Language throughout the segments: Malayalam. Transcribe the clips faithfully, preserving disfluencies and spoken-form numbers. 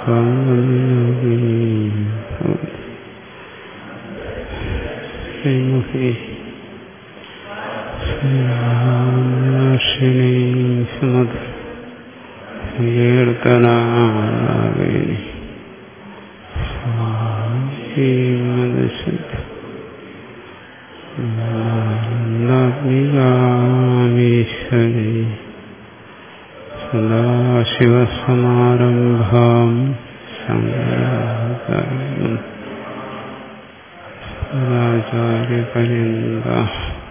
ശ്രീമുഖി സുമധു കീർത്തനാഗിനി നന്ദാത്മികാമീശ്വരി സദാശിവസമാരംഭാം ശങ്കരാചാര്യപര്യന്താം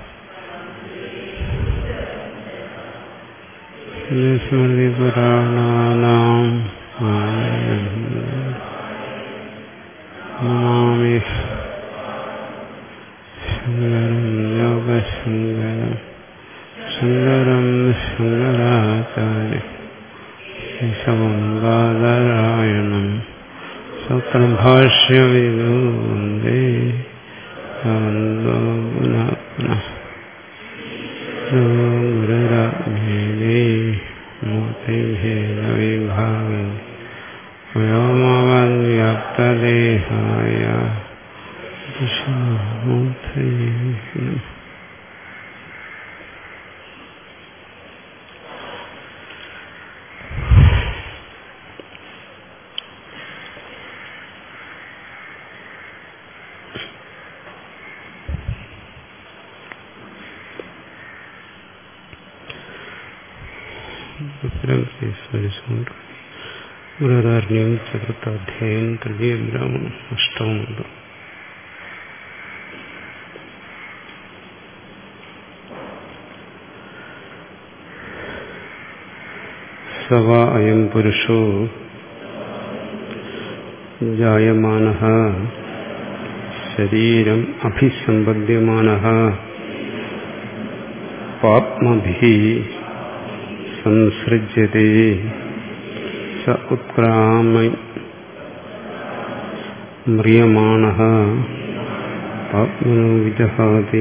സ്മൃതിപുരാണാനാം നമാമി ശങ്കരം യോഗശങ്കരം ശങ്കരം ശങ്കരാചാര്യ കേശവം ബാദരായണം സൂത്രഭാഷ്യവിദോ വന്ദേ ഭഗവന്തോ പുനഃ പുനഃ ഗുരുരാജ്ഞേ മൂർത്തിഭേദവിഭാഗേ വ്യോമവദ്വ്യാപ്തദേഹായ ദശമൂർത്തയേ നമഃ. ഗുരുരാജ്ഞ്യം ചതുർത്ഥാധ്യായം തൃതീയ ബ്രാഹ്മണം അഷ്ടമുണ്ട്. സവ അയം പുരുഷോ ജായമാനഃ ശരീരം അഭിസമ്പദ്യമാനഃ പാപ്മഭിഃ സംസൃജ്യതേ സ ഉത്ക്രാമ മ്രിയമാണഃ പാപ്മനോ വിജഹാതി.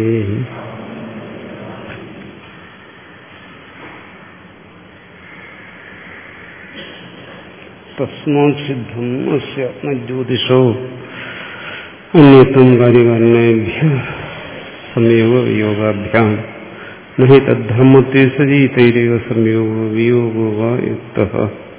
തസ്മാത് സിദ്ധം അസ്യ ആത്മജ്യോതിഷോ അന്യത്വം കാര്യകാരണേഭ്യഃ സംയോഗ വിയോഗാഭ്യാം നഹി തദ്ധർമ്മത്തെ സതി തൈരേവ സംയോഗോ വിയോഗോ വാ യുക്തഃ.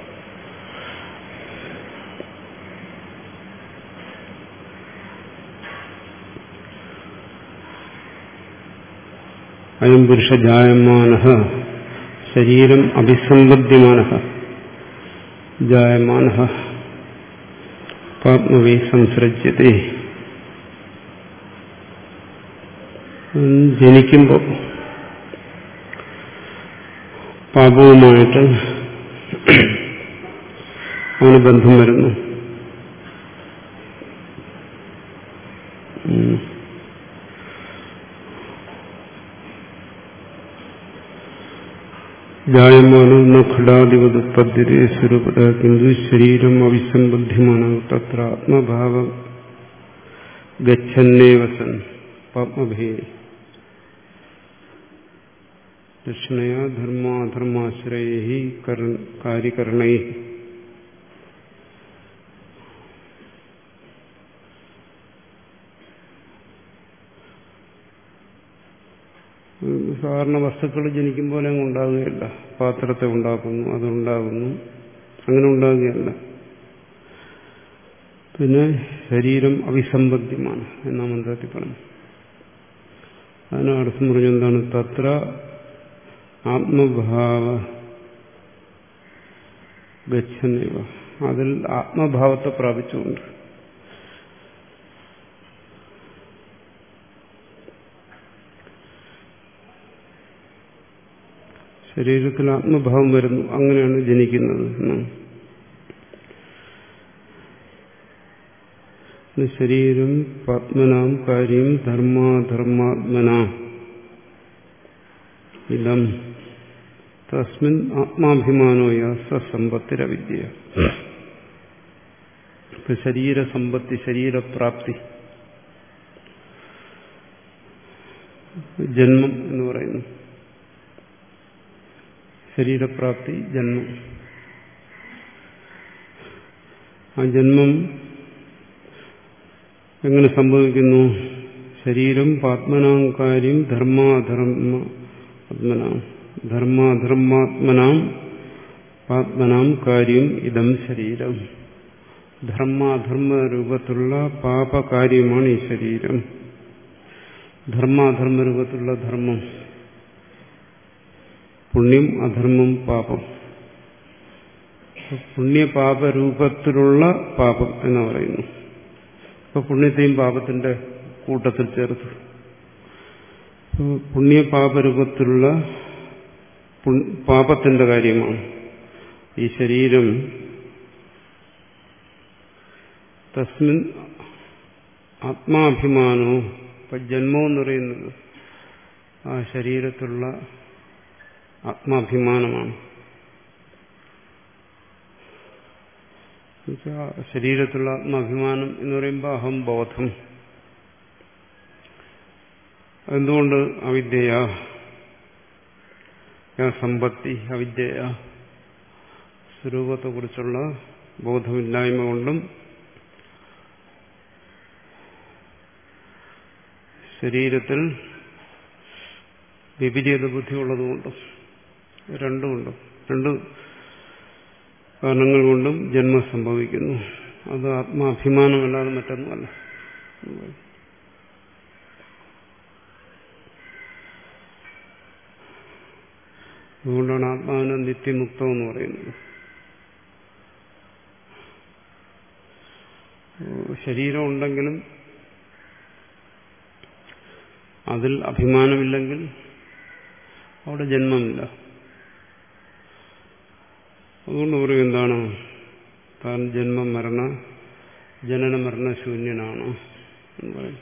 അയം പുരുഷ ജായമാനഃ ശരീരം അഭിസമ്പദ്യമാനഃ ജായമാനഃ പാപ്മവേ സംസൃജ്യതേ. ജനിക്കുമ്പോൾ പാപവുമായിട്ട് അവന് ബന്ധം വരുന്നു. ജായമാനോ ന ഘടാധിപതുപദ്ധ്യതേ സ്വരൂപത കിന്തു ശരീരം അവിസമ്പദ്ധ്യമാനോ തത്ര ആത്മഭാവം ഗച്ഛന്നേവ സൻ പാപ്മഭേ ദക്ഷിണയാ ധർമാധർമാശ്രയൈ കാര്യകരണൈ സാധാരണ വസ്തുക്കൾ ജനിക്കും പോലെ അങ്ങ് ഉണ്ടാകുകയല്ല. പാത്രത്തെ ഉണ്ടാക്കുന്നു, അതുണ്ടാകുന്നു, അങ്ങനെ ഉണ്ടാകുകയല്ല. പിന്നെ ശരീരം അവിസമ്പദ്യമാണ് എന്ന മന്ത്രത്തിൽ പറഞ്ഞു. അതിന് അർത്ഥം പറഞ്ഞു എന്താണ്? തത്ര ആത്മഭാവ ഗച്ഛന്നേവ, അതിൽ ആത്മഭാവത്തെ പ്രാപിച്ചുകൊണ്ട്. ശരീരത്തിൽ ആത്മഭാവം വരുന്നു, അങ്ങനെയാണ് ജനിക്കുന്നത്. ശരീരം പാത്മനാം കാര്യം ധർമാധർമാത്മനാം ഇതം തസ്മിൻ ആത്മാഭിമാനോയ സമ്പത്തിരവിദ്യ. ഇപ്പൊ ശരീരസമ്പത്തി, ശരീരപ്രാപ്തി, ജന്മം എന്ന് പറയുന്നു. ശരീരപ്രാപ്തി, ജന്മം. ആ ജന്മം എങ്ങനെ സംഭവിക്കുന്നു? ശരീരം പാത്മനാം കാര്യം ധർമാധർമ്മ ആത്മനാം ധർമാധർമാത്മനാം പാത്മനാം കാര്യം ഇതം ശരീരം. ധർമാധർമ്മ രൂപത്തിലുള്ള പാപകാര്യമാണ് ഈ ശരീരം. ധർമാധർമ്മ രൂപത്തിലുള്ള ധർമ്മം, പുണ്യം അധർമ്മം പാപം. പുണ്യപാപരൂപത്തിലുള്ള പാപം എന്ന് പറയുന്നു. ഇപ്പൊ പുണ്യത്തെയും പാപത്തിന്റെ കൂട്ടത്തിൽ ചേർത്തു. പുണ്യപാപരൂപത്തിലുള്ള പാപത്തിന്റെ കാര്യമാണ് ഈ ശരീരം. തസ്മിൻ ആത്മാഭിമാനവും, ഇപ്പൊ ജന്മം എന്ന് പറയുന്നത് ആ ശരീരത്തിലുള്ള ആത്മാഭിമാനമാണ്. ശരീരത്തിലുള്ള ആത്മാഭിമാനം എന്ന് പറയുമ്പോൾ അഹംബോധം. എന്തുകൊണ്ട്? അവിദ്യയാ സമ്പത്തി, അവിദ്യയാ സ്വരൂപത്തെക്കുറിച്ചുള്ള ബോധമില്ലായ്മ കൊണ്ടും ശരീരത്തിൽ വിപരീത ബുദ്ധി ഉള്ളതുകൊണ്ടും, രണ്ടുകൊണ്ടും രണ്ട് കാരണങ്ങൾ കൊണ്ടും ജന്മം സംഭവിക്കുന്നു. അത് ആത്മാഭിമാനമല്ലാതെ മറ്റൊന്നുമല്ല. അതുകൊണ്ടാണ് ആത്മാവിനെ നിത്യമുക്തം എന്ന് പറയുന്നത്. ശരീരം ഉണ്ടെങ്കിലും അതിൽ അഭിമാനമില്ലെങ്കിൽ അവിടെ ജന്മമില്ല. അതുകൊണ്ട് പറയും എന്താണ്? താൻ ജന്മ മരണ ജനന മരണശൂന്യനാണ് എന്ന് പറയും.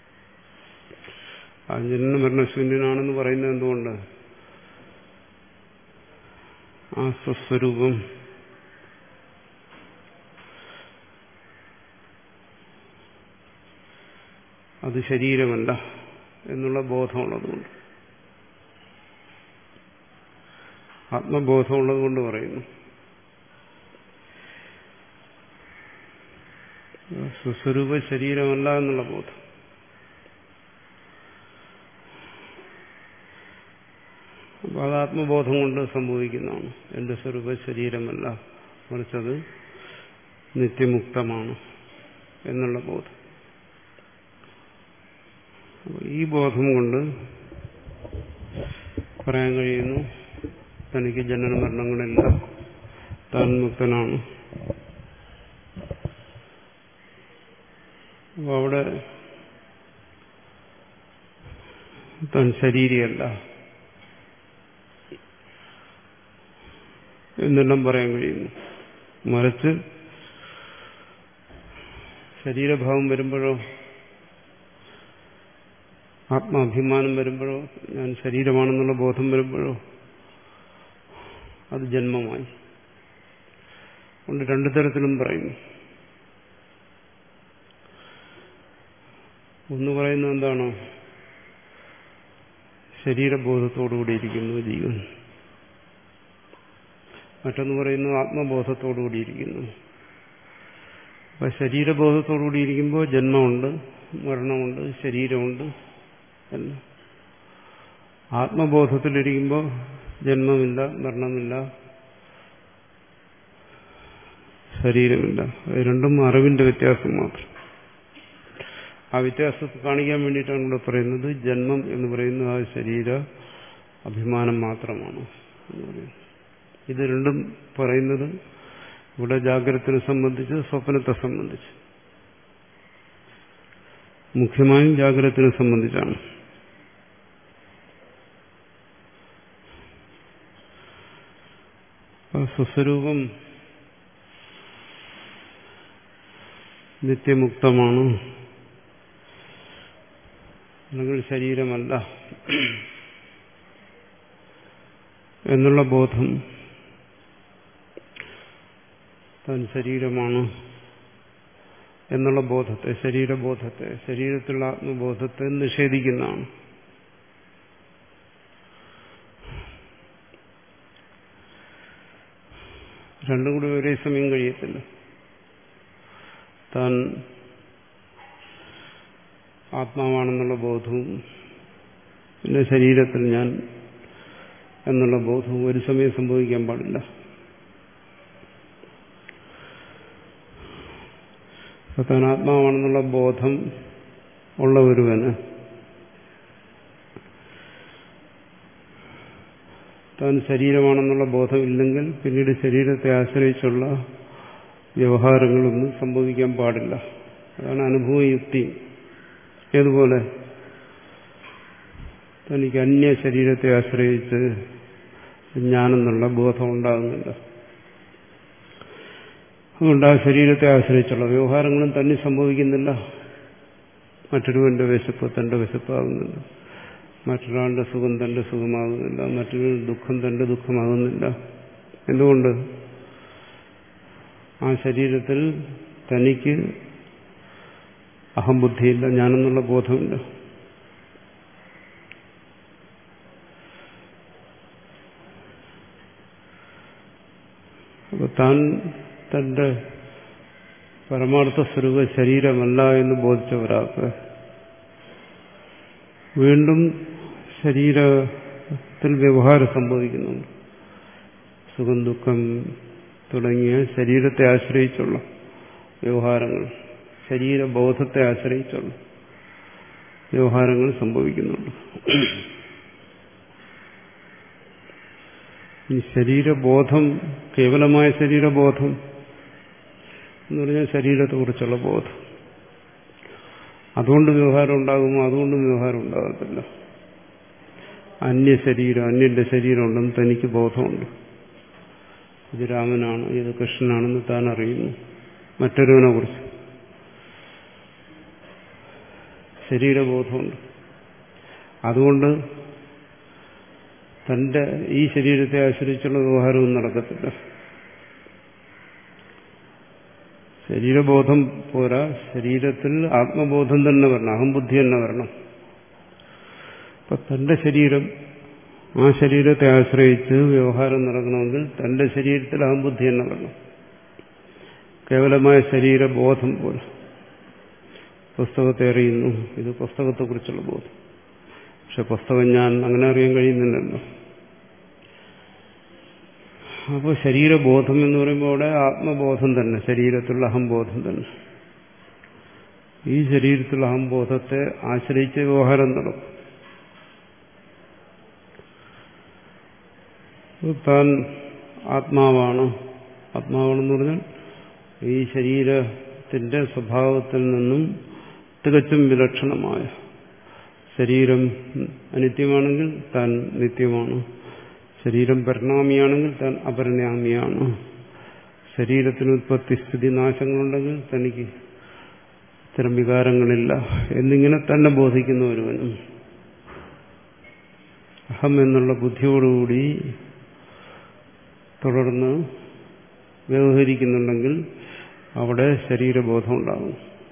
ആ ജനന മരണശൂന്യനാണെന്ന് പറയുന്നത് എന്തുകൊണ്ട്? ആ സ്വസ്വരൂപം അത് ശരീരമല്ല എന്നുള്ള ബോധമുള്ളതുകൊണ്ട്, ആത്മബോധമുള്ളത് കൊണ്ട് പറയുന്നു. സ്വസ്വരൂപ ശരീരമല്ല എന്നുള്ള ബോധം. അപ്പോൾ അത് ആത്മബോധം കൊണ്ട് സംഭവിക്കുന്നതാണ്. എന്റെ സ്വരൂപ ശരീരമല്ല, മറിച്ചത് നിത്യമുക്തമാണ് എന്നുള്ള ബോധം. ഈ ബോധം കൊണ്ട് പറയാൻ കഴിയുന്നു തനിക്ക് ജനന മരണങ്ങളില്ല, താൻ മുക്തനാണ്. അപ്പോൾ അവിടെ താൻ ശരീരിയല്ല എന്നെല്ലാം പറയാൻ കഴിയുന്നു. മറിച്ച് ശരീരഭാവം വരുമ്പോഴോ, ആത്മാഭിമാനം വരുമ്പോഴോ, ഞാൻ ശരീരമാണെന്നുള്ള ബോധം വരുമ്പോഴോ അത് ജന്മമായി. അതുകൊണ്ട് രണ്ടു തരത്തിലും പറയുന്നു. ഒന്ന് പറയുന്നത് എന്താണ്? ശരീരബോധത്തോടുകൂടിയിരിക്കുന്നു ജീവൻ. മറ്റൊന്ന് പറയുന്നു ആത്മബോധത്തോടുകൂടിയിരിക്കുന്നു. അപ്പൊ ശരീരബോധത്തോടുകൂടിയിരിക്കുമ്പോൾ ജന്മമുണ്ട്, മരണമുണ്ട്, ശരീരമുണ്ട് എല്ലാം. ആത്മബോധത്തിലിരിക്കുമ്പോൾ ജന്മമില്ല, മരണമില്ല, ശരീരമില്ല. രണ്ടും അറിവിന്റെ വ്യത്യാസം മാത്രം. ആ വ്യത്യാസത്തെ കാണിക്കാൻ വേണ്ടിയിട്ടാണ് ഇവിടെ പറയുന്നത് ജന്മം എന്ന് പറയുന്നത് ആ ശരീര അഭിമാനം മാത്രമാണ് എന്ന് പറയുന്നത്. ഇത് രണ്ടും പറയുന്നത് ഇവിടെ ജാഗ്രതയെ സംബന്ധിച്ച്, സ്വപ്നത്തെ സംബന്ധിച്ച്, മുഖ്യമായും ജാഗ്രതയെ സംബന്ധിച്ചാണ്. സ്വസ്വരൂപം നിത്യമുക്തമാണ്, അല്ലെങ്കിൽ ശരീരമല്ല എന്നുള്ള ബോധം, താൻ ശരീരമാണ് എന്നുള്ള ബോധത്തെ, ശരീരബോധത്തെ, ശരീരത്തിലുള്ള ആത്മബോധത്തെ നിഷേധിക്കുന്നതാണ്. രണ്ടും കൂടി ഒരേ സമയം കഴിയത്തില്ല. താൻ ആത്മാവാണെന്നുള്ള ബോധവും പിന്നെ ശരീരത്തിൽ ഞാൻ എന്നുള്ള ബോധവും ഒരു സമയം സംഭവിക്കാൻ പാടില്ല. താൻ ആത്മാവാണെന്നുള്ള ബോധം ഉള്ള ഒരുവന് താൻ ശരീരമാണെന്നുള്ള ബോധമില്ലെങ്കിൽ പിന്നീട് ശരീരത്തെ ആശ്രയിച്ചുള്ള വ്യവഹാരങ്ങളൊന്നും സംഭവിക്കാൻ പാടില്ല. അതാണ് അനുഭവയുക്തി. ഏതുപോലെ തനിക്ക് അന്യ ശരീരത്തെ ആശ്രയിച്ച് ഞാനെന്നുള്ള ബോധം ഉണ്ടാകുന്നില്ല. അതുകൊണ്ട് ആ ശരീരത്തെ ആശ്രയിച്ചുള്ള വ്യവഹാരങ്ങളും തന്നെ സംഭവിക്കുന്നില്ല. മറ്റൊരുവന്റെ വിശപ്പ് തന്റെ വിശപ്പാകുന്നില്ല, മറ്റൊരാളുടെ സുഖം തന്റെ സുഖമാകുന്നില്ല, മറ്റൊരു ദുഃഖം തന്റെ ദുഃഖമാകുന്നില്ല. എന്തുകൊണ്ട്? ആ ശരീരത്തിൽ തനിക്ക് അഹംബുദ്ധിയില്ല, ഞാനെന്നുള്ള ബോധമില്ല. അപ്പൊ താൻ തന്റെ പരമാർത്ഥ സ്വരൂപ ശരീരമല്ല എന്ന് ബോധിച്ച ഒരാൾക്ക് വീണ്ടും ശരീരത്തിൽ വ്യവഹാരം സംഭവിക്കുന്നുണ്ട്. സുഖം ദുഃഖം തുടങ്ങിയ ശരീരത്തെ ആശ്രയിച്ചുള്ള വ്യവഹാരങ്ങൾ, ശരീരബോധത്തെ ആശ്രയിച്ചുള്ള വ്യവഹാരങ്ങൾ സംഭവിക്കുന്നുണ്ട്. ഈ ശരീരബോധം കേവലമായ ശരീരബോധം എന്ന് പറഞ്ഞാൽ ശരീരത്തെക്കുറിച്ചുള്ള ബോധം. അതുകൊണ്ട് വ്യവഹാരം ഉണ്ടാകുമോ? അതുകൊണ്ടും വ്യവഹാരം ഉണ്ടാകത്തില്ല. അന്യ ശരീരം, അന്യന്റെ ശരീരം ഉണ്ടെന്ന് തനിക്ക് ബോധമുണ്ട്. ഇത് രാമനാണ്, ഇത് കൃഷ്ണനാണെന്ന് താൻ അറിയുന്നു. മറ്റൊരുവനെ കുറിച്ച് ശരീരബോധമുണ്ട്. അതുകൊണ്ട് തന്റെ ഈ ശരീരത്തെ ആശ്രയിച്ചുള്ള വ്യവഹാരവും നടക്കത്തില്ല. ശരീരബോധം പോരാ, ശരീരത്തിൽ ആത്മബോധം തന്നെ വരണം, അഹംബുദ്ധി തന്നെ വരണം. അപ്പൊ തന്റെ ശരീരം, ആ ശരീരത്തെ ആശ്രയിച്ച് വ്യവഹാരം നടക്കണമെങ്കിൽ തന്റെ ശരീരത്തിൽ അഹംബുദ്ധി തന്നെ വരണം. കേവലമായ ശരീരബോധം പോലെ പുസ്തകത്തെ അറിയുന്നു, ഇത് പുസ്തകത്തെക്കുറിച്ചുള്ള ബോധം. പക്ഷെ പുസ്തകം ഞാൻ അങ്ങനെ അറിയാൻ കഴിയുന്നില്ലല്ലോ. അപ്പോൾ ശരീരബോധം എന്ന് പറയുമ്പോൾ അവിടെ ആത്മബോധം തന്നെ, ശരീരത്തിലുള്ള അഹംബോധം തന്നെ. ഈ ശരീരത്തിലുള്ള അഹംബോധത്തെ ആശ്രയിച്ച് വ്യവഹാരം നടക്കും. താൻ ആത്മാവാണ്, ആത്മാവാണെന്ന് പറഞ്ഞാൽ ഈ ശരീരത്തിന്റെ സ്വഭാവത്തിൽ നിന്നും തികച്ചും വിലക്ഷണമായ, ശരീരം അനിത്യമാണെങ്കിൽ താൻ നിത്യമാണ്, ശരീരം പരിണാമിയാണെങ്കിൽ താൻ അപരിണാമിയാണ്, ശരീരത്തിന് ഉത്പത്തി സ്ഥിതി നാശങ്ങളുണ്ടെങ്കിൽ തനിക്ക് ഇത്തരം വികാരങ്ങളില്ല എന്നിങ്ങനെ തന്നെ ബോധിക്കുന്ന ഒരുവനും അഹം എന്നുള്ള ബുദ്ധിയോടുകൂടി തുടർന്ന് വ്യവഹരിക്കുന്നുണ്ടെങ്കിൽ അവിടെ ശരീരബോധം ഉണ്ടാകും.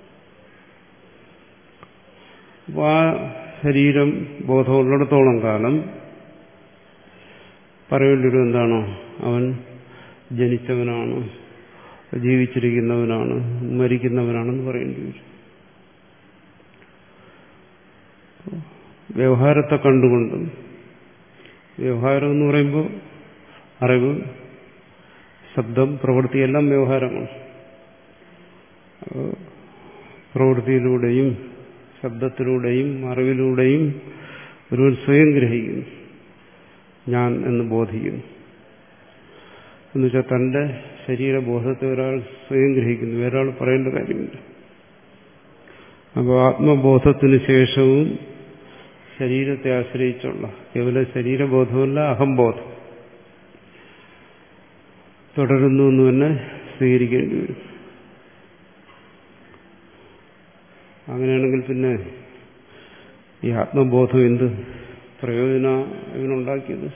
അപ്പോൾ ആ ശരീരം ബോധമുള്ളിടത്തോളം കാലം പറയേണ്ടൊരു എന്താണോ, അവൻ ജനിച്ചവനാണ്, ജീവിച്ചിരിക്കുന്നവനാണ്, മരിക്കുന്നവനാണെന്ന് പറയേണ്ടി വരും. വ്യവഹാരത്തെ കണ്ടുകൊണ്ടും, വ്യവഹാരം എന്ന് പറയുമ്പോൾ അറിവ്, ശബ്ദം, പ്രവൃത്തിയെല്ലാം വ്യവഹാരമാണ്. പ്രവൃത്തിയിലൂടെയും ശബ്ദത്തിലൂടെയും അറിവിലൂടെയും ഒരുവൻ സ്വയം ഗ്രഹിക്കുന്നു, ഞാൻ എന്ന് ബോധിക്കുന്നു. എന്നുവെച്ചാൽ തന്റെ ശരീരബോധത്തെ ഒരാൾ സ്വയം ഗ്രഹിക്കുന്നു, വേറൊരാൾ പറയേണ്ട കാര്യമില്ല. അപ്പോൾ ആത്മബോധത്തിന് ശേഷവും ശരീരത്തെ ആശ്രയിച്ചുള്ള കേവല ശരീരബോധമല്ല, അഹംബോധം തുടരുന്നു എന്ന് തന്നെ സ്വീകരിക്കേണ്ടി വരും. അങ്ങനെയാണെങ്കിൽ പിന്നെ ഈ ആത്മബോധം എന്ത് പ്രയോജന ഇവനുണ്ടാക്കിയത്?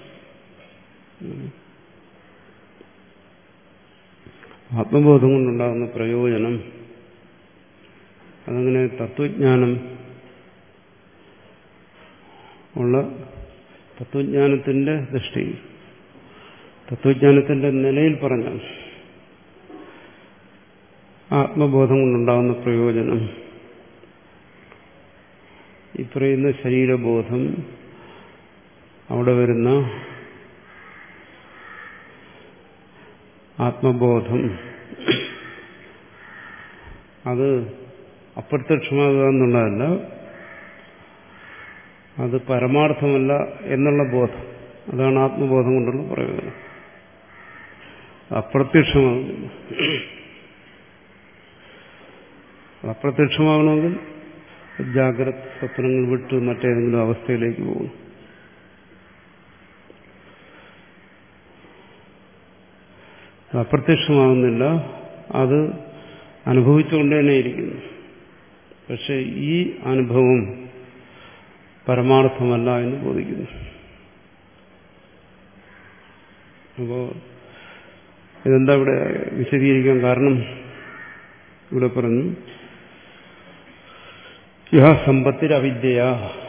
ആത്മബോധം കൊണ്ടുണ്ടാകുന്ന പ്രയോജനം അതങ്ങനെ തത്വജ്ഞാനം ഉള്ള തത്വജ്ഞാനത്തിന്റെ ദൃഷ്ടിയിൽ, തത്വജ്ഞാനത്തിന്റെ നിലയിൽ പറഞ്ഞാൽ ആത്മബോധം കൊണ്ടുണ്ടാകുന്ന പ്രയോജനം ഈ പറയുന്ന ശരീരബോധം, അവിടെ വരുന്ന ആത്മബോധം, അത് അപ്രത്യക്ഷമാകുക എന്നുള്ളതല്ല, അത് പരമാർത്ഥമല്ല എന്നുള്ള ബോധം. അതാണ് ആത്മബോധം കൊണ്ടുള്ള പ്രയോജനം. അപ്രത്യക്ഷമാകുന്നില്ല. അപ്രത്യക്ഷമാകണമെങ്കിൽ ജാഗ്രത സ്വപ്നങ്ങൾ വിട്ട് മറ്റേതെങ്കിലും അവസ്ഥയിലേക്ക് പോകും. അപ്രത്യക്ഷമാകുന്നില്ല, അത് അനുഭവിച്ചുകൊണ്ട് തന്നെ ഇരിക്കുന്നു. പക്ഷെ ഈ അനുഭവം പരമാർത്ഥമല്ല എന്ന് ബോധിക്കുന്നു. അപ്പോ ഇതെന്താ ഇവിടെ വിശദീകരിക്കാൻ കാരണം? ഇവിടെ പറഞ്ഞു യാ സമ്പത്തിര അവിദ്യയാ.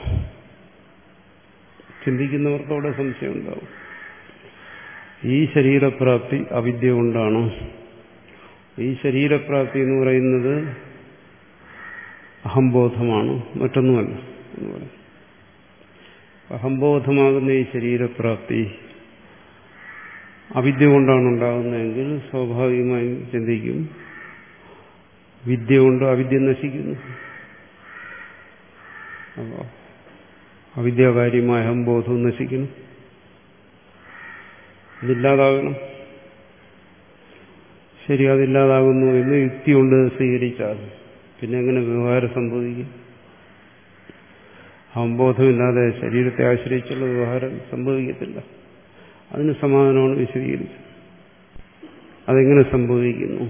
ചിന്തിക്കുന്നവർക്ക് അവിടെ സംശയം ഉണ്ടാവും. ഈ ശരീരപ്രാപ്തി അവിദ്യ കൊണ്ടാണ്. ഈ ശരീരപ്രാപ്തി എന്ന് പറയുന്നത് അഹംബോധമാണ്, മറ്റൊന്നുമല്ല എന്ന് പറയും. അഹംബോധമാകുന്ന ഈ ശരീരപ്രാപ്തി അവിദ്യ കൊണ്ടാണ് ഉണ്ടാകുന്നതെങ്കിൽ സ്വാഭാവികമായും ചിന്തിക്കും വിദ്യ കൊണ്ട് അവിദ്യ നശിക്കുന്നു. അപ്പോൾ അവിദ്യാകാര്യമായ അഹംബോധവും നശിക്കണം, ഇതില്ലാതാകണം. ശരി, അതില്ലാതാകുന്നു എന്ന് യുക്തി കൊണ്ട് സ്വീകരിച്ചാൽ പിന്നെ എങ്ങനെ വ്യവഹാരം സംഭവിക്കും? അഹംബോധമില്ലാതെ ശരീരത്തെ ആശ്രയിച്ചുള്ള വ്യവഹാരം സംഭവിക്കത്തില്ല. അതിന് സമാധാനമാണ് വിശദീകരിച്ചത്. അതെങ്ങനെ സംഭവിക്കുന്നു?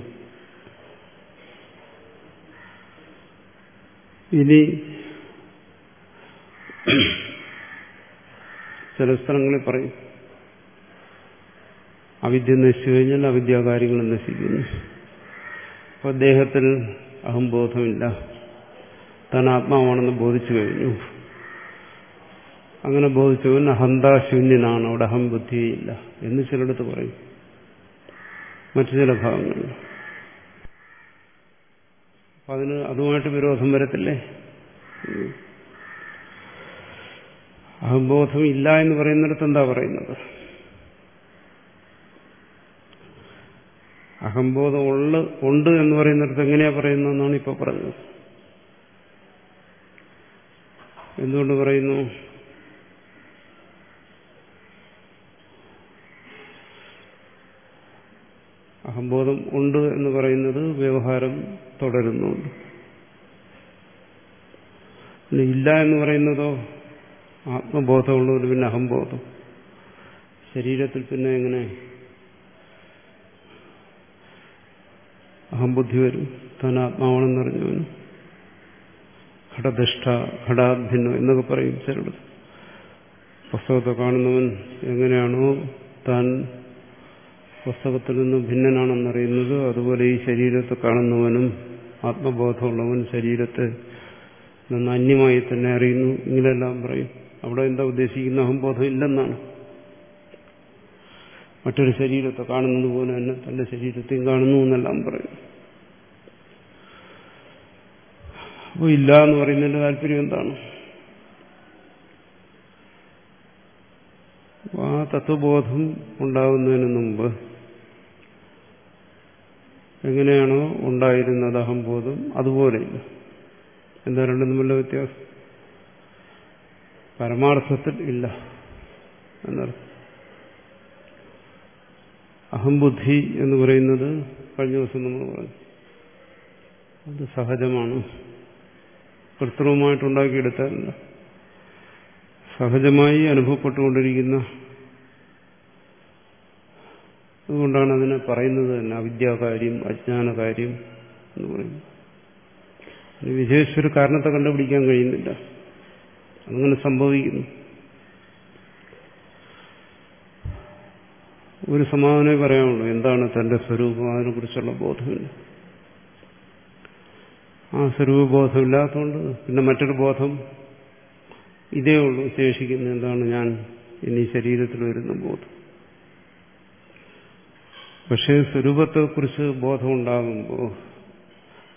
ഇനി ചില സ്ഥലങ്ങളിൽ പറയും അവിദ്യ നശിച്ചു കഴിഞ്ഞാൽ അവിദ്യാകാര്യങ്ങൾ നശിക്കുന്നു. അപ്പോൾ ദേഹത്തിൽ അഹംബോധമില്ല, താൻ ആത്മാവാണെന്ന് ബോധിച്ചു കഴിഞ്ഞു. അങ്ങനെ ബോധിച്ചവൻ അഹന്താശൂന്യനാണ്, അവിടെ അഹംബുദ്ധിയില്ല എന്ന് ചിലടത്ത് പറയും. മറ്റു ചില ഭാഗങ്ങളിൽ അപ്പം അതിന് അതുമായിട്ട് വിരോധം വരത്തില്ലേ? അഹംബോധം ഇല്ല എന്ന് പറയുന്നിടത്ത് എന്താ പറയുന്നത്? അഹംബോധം ഉള്ള ഉണ്ട് എന്ന് പറയുന്നിടത്ത് എങ്ങനെയാ പറയുന്നതെന്നാണ് ഇപ്പൊ പറഞ്ഞത്. എന്തുകൊണ്ട് പറയുന്നു? അഹംബോധം ഉണ്ട് എന്ന് പറയുന്നത് വ്യവഹാരം തുടരുന്നുണ്ട്. പിന്നെ ഇല്ല എന്ന് പറയുന്നതോ ആത്മബോധമുള്ളവർ പിന്നെ അഹംബോധം. ശരീരത്തിൽ പിന്നെ എങ്ങനെ അഹംബുദ്ധി വരും? താൻ ആത്മാവാണെന്ന് അറിഞ്ഞവന് ഘടദിഷ്ഠ ഘടാഭിന്നോ എന്നൊക്കെ പറയും ചിലത്. പുസ്തകത്തെ കാണുന്നവൻ എങ്ങനെയാണോ താൻ പുസ്തകത്തിൽ നിന്ന് ഭിന്നനാണെന്നറിയുന്നത്, അതുപോലെ ഈ ശരീരത്തെ കാണുന്നവനും ആത്മബോധമുള്ളവൻ ശരീരത്തെ നിന്ന് അന്യമായി തന്നെ അറിയുന്നു. ഇങ്ങനെയെല്ലാം പറയും. അവിടെ എന്താ ഉദ്ദേശിക്കുന്ന? അഹംബോധം ഇല്ലെന്നാണ്. മറ്റൊരു ശരീരത്തെ കാണുന്നത് പോലെ തന്നെ തന്റെ ശരീരത്തെയും കാണുന്നു എന്നെല്ലാം പറയും. അപ്പോൾ ഇല്ല എന്ന് പറയുന്നതിന്റെ താല്പര്യം എന്താണ്? ആ തത്വബോധം ഉണ്ടാകുന്നതിന് മുമ്പ് എങ്ങനെയാണോ ഉണ്ടായിരുന്നത് അഹംബോധം, അതുപോലെയില്ല. എന്താ രണ്ടും തമ്മിലുള്ള വ്യത്യാസം? പരമാർത്ഥത്തിൽ ഇല്ല എന്നർത്ഥം. അഹംബുദ്ധി എന്ന് പറയുന്നത് കഴിഞ്ഞ ദിവസം നമ്മൾ പറഞ്ഞു, അത് സഹജമാണ്, കൃത്രിമമായിട്ടുണ്ടാക്കിയെടുത്താലല്ല, സഹജമായി അനുഭവപ്പെട്ടുകൊണ്ടിരിക്കുന്ന. അതുകൊണ്ടാണ് അതിനെ പറയുന്നത് തന്നെ അവിദ്യാകാര്യം, അജ്ഞാനകാര്യം എന്ന് പറയുന്നത്. വിശേഷിച്ച ഒരു കാരണത്തെ കണ്ടുപിടിക്കാൻ കഴിയുന്നില്ല, അങ്ങനെ സംഭവിക്കുന്നു. ഒരു സമാധാനമേ പറയാനുള്ളൂ. എന്താണ് തന്റെ സ്വരൂപം? അതിനെക്കുറിച്ചുള്ള ബോധമില്ല. ആ സ്വരൂപബോധമില്ലാത്തതുകൊണ്ട് പിന്നെ മറ്റൊരു ബോധം ഇതേ ഉള്ളൂ ശേഷിക്കുന്നത്. എന്താണ്? ഞാൻ ഇനി ശരീരത്തിൽ വരുന്ന ബോധം. പക്ഷേ സ്വരൂപത്തെക്കുറിച്ച് ബോധമുണ്ടാകുമ്പോൾ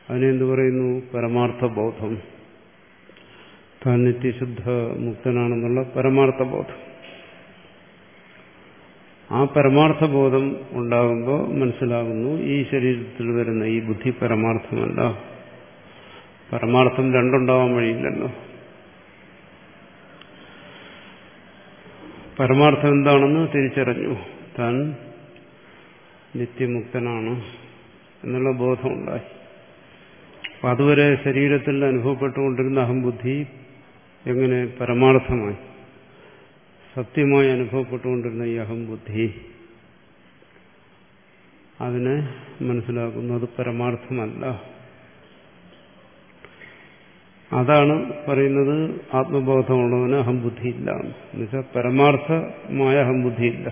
അതിനെന്ത് പറയുന്നു? പരമാർത്ഥബോധം. താൻ നിത്യശുദ്ധ മുക്തനാണെന്നുള്ള പരമാർത്ഥബോധം. ആ പരമാർത്ഥബോധം ഉണ്ടാകുമ്പോൾ മനസ്സിലാകുന്നു ഈ ശരീരത്തിൽ വരുന്ന ഈ ബുദ്ധി പരമാർത്ഥമല്ല. പരമാർത്ഥം രണ്ടുണ്ടാവാൻ വഴിയില്ലല്ലോ. പരമാർത്ഥം എന്താണെന്ന് തിരിച്ചറിഞ്ഞു. താൻ നിത്യമുക്തനാണ് എന്നുള്ള ബോധമുണ്ടായി. അപ്പം അതുവരെ ശരീരത്തിൽ അനുഭവപ്പെട്ടുകൊണ്ടിരുന്ന അഹംബുദ്ധി എങ്ങനെ പരമാർത്ഥമായി സത്യമായി അനുഭവപ്പെട്ടുകൊണ്ടിരുന്ന ഈ അഹംബുദ്ധി അതിനെ മനസ്സിലാക്കുന്നു. അത് പരമാർത്ഥമല്ല. അതാണ് പറയുന്നത് ആത്മബോധമുള്ളവന് അഹംബുദ്ധിയില്ല. എന്നുവെച്ചാൽ പരമാർത്ഥമായ അഹംബുദ്ധിയില്ല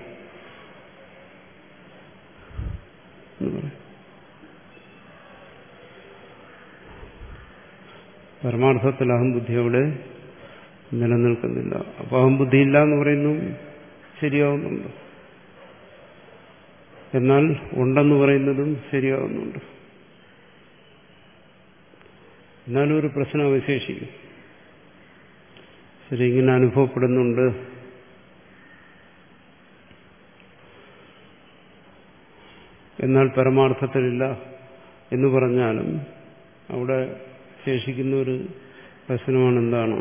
എന്ന് പറയും. പരമാർത്ഥത്തിൽ അഹംബുദ്ധി അവിടെ നിലനിൽക്കുന്നില്ല. അപ്പൊ അഹംബുദ്ധിയില്ല എന്ന് പറയുന്നു ശരിയാവുന്നുണ്ട്. എന്നാൽ ഉണ്ടെന്ന് പറയുന്നതും ശരിയാവുന്നുണ്ട്. എന്നാലും ഒരു പ്രശ്നം അവശേഷിക്കും. ശരി, ഇങ്ങനെ അനുഭവപ്പെടുന്നുണ്ട്, എന്നാൽ പരമാർത്ഥത്തിലില്ല എന്ന് പറഞ്ഞാലും അവിടെ ശേഷിക്കുന്ന ഒരു പ്രശ്നമാണ്. എന്താണ്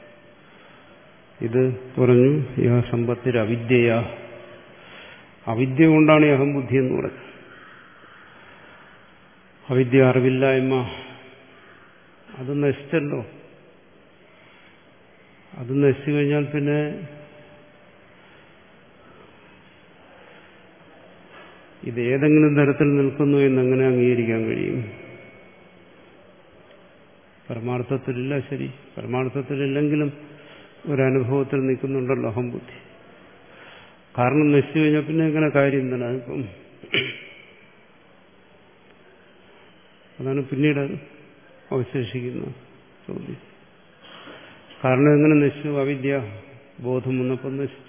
ഇത്? പറഞ്ഞു യാ സമ്പത്തിര അവിദ്യയാ. അവിദ്യ കൊണ്ടാണ് ഈ അഹംബുദ്ധി എന്ന് പറഞ്ഞത്. അവിദ്യ അറിവില്ലായ്മ, അത് നശിച്ചല്ലോ. അത് നശിച്ചു കഴിഞ്ഞാൽ പിന്നെ ഇത് ഏതെങ്കിലും തരത്തിൽ നിൽക്കുന്നു എന്നെങ്ങനെ അംഗീകരിക്കാൻ കഴിയും? പരമാർത്ഥത്തിലില്ല. ശരി, പരമാർത്ഥത്തിലില്ലെങ്കിലും ഒരനുഭവത്തിൽ നിൽക്കുന്നുണ്ടല്ലോ അഹംബുദ്ധി. കാരണം നശിച്ചു കഴിഞ്ഞാൽ പിന്നെ എങ്ങനെ കാര്യം തന്നെ? അതിപ്പം അതാണ് പിന്നീട് അവശേഷിക്കുന്ന ചോദ്യം. കാരണം എങ്ങനെ നശിച്ചു? അവിദ്യ ബോധം വന്നപ്പോൾ നശിച്ചു.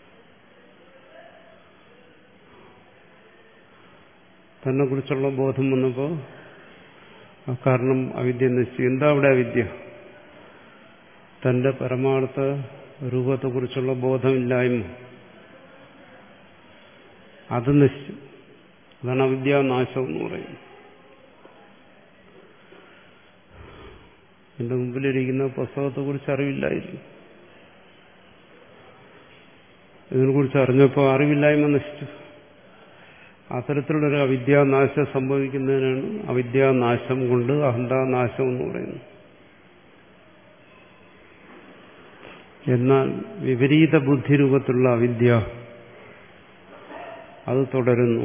തന്നെ കുറിച്ചുള്ള ബോധം വന്നപ്പോൾ ആ കാരണം അവിദ്യ നശിച്ചു. എന്താ അവിടെ അവിദ്യ? തന്റെ പരമാർത്ഥ രൂപത്തെക്കുറിച്ചുള്ള ബോധമില്ലായ്മ, അത് നശിച്ചു. അതാണ് അവിദ്യാനാശം എന്ന് പറയുന്നത്. എന്റെ മുമ്പിലിരിക്കുന്ന പുസ്തകത്തെക്കുറിച്ച് അറിവില്ലായിരുന്നു. ഇതിനെക്കുറിച്ച് അറിഞ്ഞപ്പോൾ അറിവില്ലായ്മ നശിച്ചു. അത്തരത്തിലുള്ളൊരു അവിദ്യാനാശം സംഭവിക്കുന്നതിനാണ് അവിദ്യാനാശം കൊണ്ട് അഹന്താനാശം എന്ന് പറയുന്നത്. എന്നാൽ വിപരീത ബുദ്ധിരൂപത്തിലുള്ള അവിദ്യ അത് തുടരുന്നു.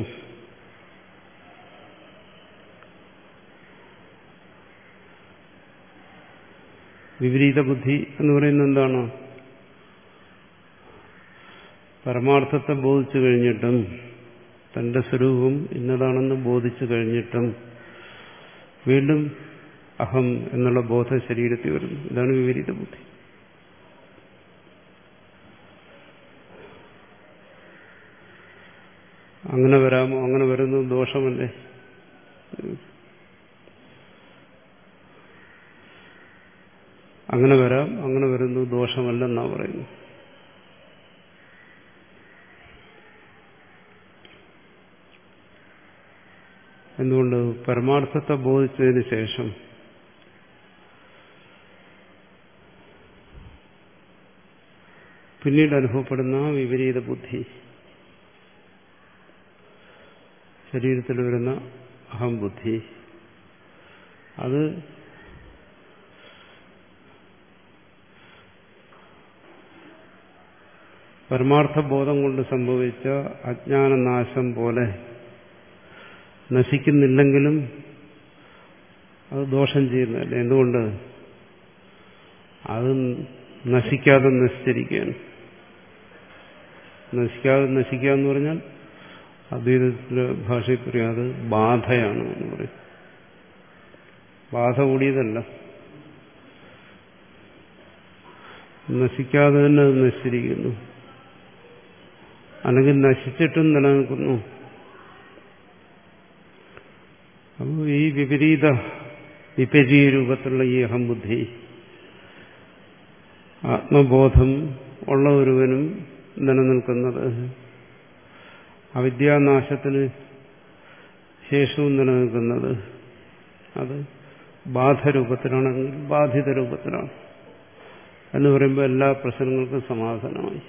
വിപരീത ബുദ്ധി എന്ന് പറയുന്നത് എന്താണ്? പരമാർത്ഥത്തെ ബോധിച്ചു കഴിഞ്ഞിട്ടും തന്റെ സ്വരൂപം ഇന്നതാണെന്ന് ബോധിച്ചു കഴിഞ്ഞിട്ടും വീണ്ടും അഹം എന്നുള്ള ബോധ ശരീരത്തിൽ വരുന്നു. ഇതാണ് വിപരീത ബുദ്ധി. അങ്ങനെ വരാമോ? അങ്ങനെ വരുന്നത് ദോഷമല്ലേ? അങ്ങനെ വരാം, അങ്ങനെ വരുന്നത് ദോഷമല്ലെന്നാ പറയുന്നു. എന്തുകൊണ്ട്? പരമാർത്ഥത്തെ ബോധിച്ചതിന് ശേഷം പിന്നീട് അനുഭവപ്പെടുന്ന വിപരീത ബുദ്ധി, ശരീരത്തിൽ വരുന്ന അഹംബുദ്ധി, അത് പരമാർത്ഥബോധം കൊണ്ട് സംഭവിച്ച അജ്ഞാനനാശം പോലെ നശിക്കുന്നില്ലെങ്കിലും അത് ദോഷം ചെയ്യുന്നതല്ല. എന്തുകൊണ്ട്? അത് നശിക്കാതെ നശിച്ചിരിക്കുകയാണ്. നശിക്കാതെ നശിക്കുക എന്ന് പറഞ്ഞാൽ അദ്വൈതത്തിലെ ഭാഷയിൽ പറയും അത് ബാധയാണ് എന്ന് പറയും. ബാധ കൂടിയതല്ല, നശിക്കാതെ തന്നെ അത് നശിച്ചിരിക്കുന്നു. അല്ലെങ്കിൽ നശിച്ചിട്ടും നിലനിൽക്കുന്നു. അപ്പോൾ ഈ വിപരീത വിപരീയ രൂപത്തിലുള്ള ഈ അഹംബുദ്ധി ആത്മബോധം ഉള്ള ഒരുവനും നിലനിൽക്കുന്നത് അവിദ്യാനാശത്തിന് ശേഷവും നിലനിൽക്കുന്നത് അത് ബാധരൂപത്തിലാണെങ്കിൽ ബാധിത രൂപത്തിലാണ് എന്ന് പറയുമ്പോൾ എല്ലാ പ്രശ്നങ്ങൾക്കും സമാധാനമായി.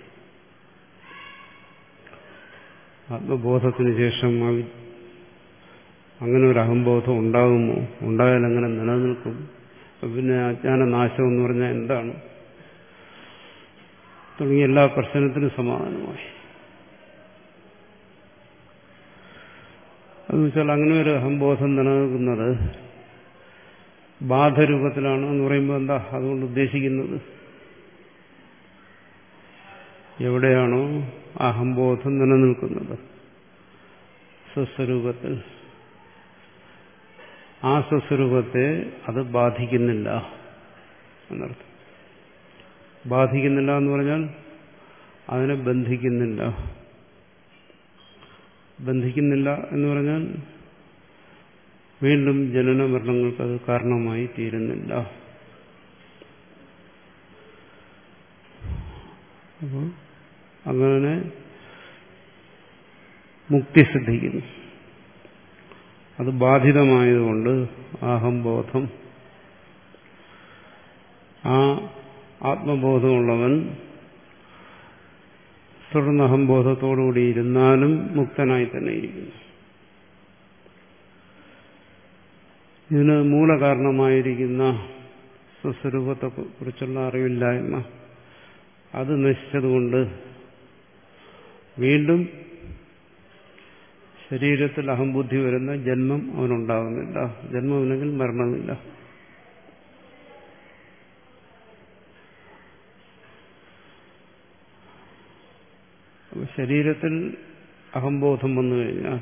ആത്മബോധത്തിന് ശേഷം അങ്ങനെ ഒരു അഹംബോധം ഉണ്ടാകുമോ? ഉണ്ടായാൽ അങ്ങനെ നിലനിൽക്കും. പിന്നെ അജ്ഞാനനാശം എന്ന് പറഞ്ഞാൽ എന്താണ് തുടങ്ങിയ എല്ലാ പ്രശ്നത്തിനും സമാധാനമായി. അതെന്ന് വെച്ചാൽ അങ്ങനെ ഒരു അഹംബോധം നിലനിൽക്കുന്നത് ബാധരൂപത്തിലാണ് എന്ന് പറയുമ്പോൾ എന്താ അതുകൊണ്ട് ഉദ്ദേശിക്കുന്നത്? എവിടെയാണോ അഹംബോധം നിലനിൽക്കുന്നത് സ്വസ്വരൂപത്തിൽ, ആ സ്വസ്വരൂപത്തെ അത് ബാധിക്കുന്നില്ല എന്നർത്ഥം. ബാധിക്കുന്നില്ല എന്ന് പറഞ്ഞാൽ അതിനെ ബന്ധിക്കുന്നില്ല. ബന്ധിക്കുന്നില്ല എന്ന് പറഞ്ഞാൽ വീണ്ടും ജനന മരണങ്ങൾക്ക് അത് കാരണമായി തീരുന്നില്ല. അപ്പോൾ അങ്ങനെ മുക്തി സിദ്ധിക്കുന്നു. അത് ബാധിതമായതുകൊണ്ട് അഹംബോധം, ആ ആത്മബോധമുള്ളവൻ തുടർന്ന് അഹംബോധത്തോടുകൂടി ഇരുന്നാലും മുക്തനായി തന്നെ ഇരിക്കുന്നു. ഇതിന് മൂലകാരണമായിരിക്കുന്ന സ്വസ്വരൂപത്തെക്കുറിച്ചുള്ള അറിവില്ലായ്മ അത് നശിച്ചതുകൊണ്ട് വീണ്ടും ശരീരത്തിൽ അഹംബുദ്ധി വരുന്ന ജന്മം അവനുണ്ടാകുന്നില്ല. ജന്മമില്ലെങ്കിൽ മരണമില്ല. ശരീരത്തിൽ അഹംബോധം വന്നു കഴിഞ്ഞാൽ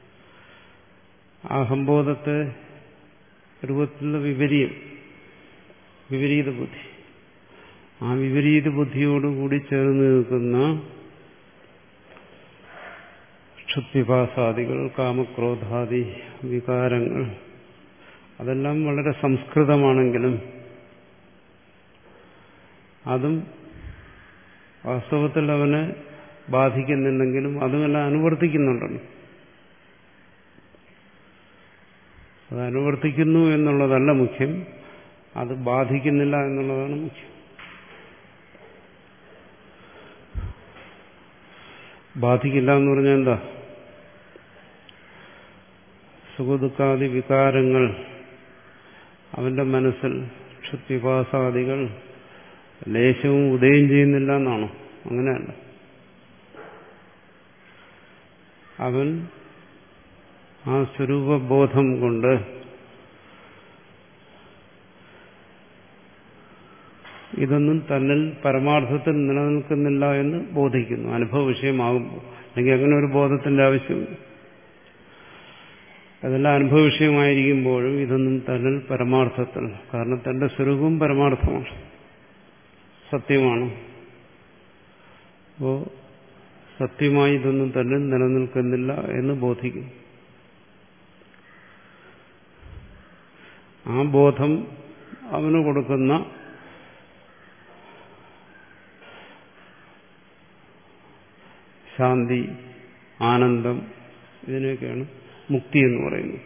ആ അഹംബോധത്തെ രൂപത്തിലുള്ള വിപരീയം, വിപരീത ബുദ്ധി, ആ വിപരീത ബുദ്ധിയോടുകൂടി ചേർന്ന് നിൽക്കുന്ന ക്ഷുദ്വിഭാസാദികൾ, കാമക്രോധാദി വികാരങ്ങൾ, അതെല്ലാം വളരെ സംസ്കൃതമാണെങ്കിലും അതും വാസ്തവത്തിൽ അവനെ ബാധിക്കുന്നുണ്ടെങ്കിലും അതുമെല്ലാം അനുവർത്തിക്കുന്നുണ്ടല്ലോ. അത് അനുവർത്തിക്കുന്നു എന്നുള്ളതല്ല മുഖ്യം, അത് ബാധിക്കുന്നില്ല എന്നുള്ളതാണ് മുഖ്യം. ബാധിക്കില്ല എന്ന് പറഞ്ഞാൽ എന്താ? സുഖദുഃഖാദി വികാരങ്ങൾ അവന്റെ മനസ്സിൽ ക്ഷുദ്വിഭാസാദികൾ ലേശവും ഉദയം ചെയ്യുന്നില്ല എന്നാണോ? അങ്ങനെയല്ല. അവൻ ആ സ്വരൂപബോധം കൊണ്ട് ഇതൊന്നും തന്നിൽ പരമാർത്ഥത്തിൽ നിലനിൽക്കുന്നില്ല എന്ന് ബോധിക്കുന്നു, അനുഭവ വിഷയമാകുമ്പോൾ. അല്ലെങ്കിൽ അങ്ങനെ ഒരു ബോധത്തിന്റെ ആവശ്യമില്ല. അതെല്ലാം അനുഭവ വിഷയമായിരിക്കുമ്പോഴും ഇതൊന്നും തന്നിൽ പരമാർത്ഥത്തിൽ, കാരണം തന്റെ സ്വരൂപം പരമാർത്ഥമാണ്, സത്യമാണ്. അപ്പോ സത്യമായി ഇതൊന്നും തന്നിൽ നിലനിൽക്കുന്നില്ല എന്ന് ബോധിക്കുന്നു. ആ ബോധം അവന് കൊടുക്കുന്ന ശാന്തി, ആനന്ദം, ഇതിനെയൊക്കെയാണ് മുക്തി എന്ന് പറയുന്നത്.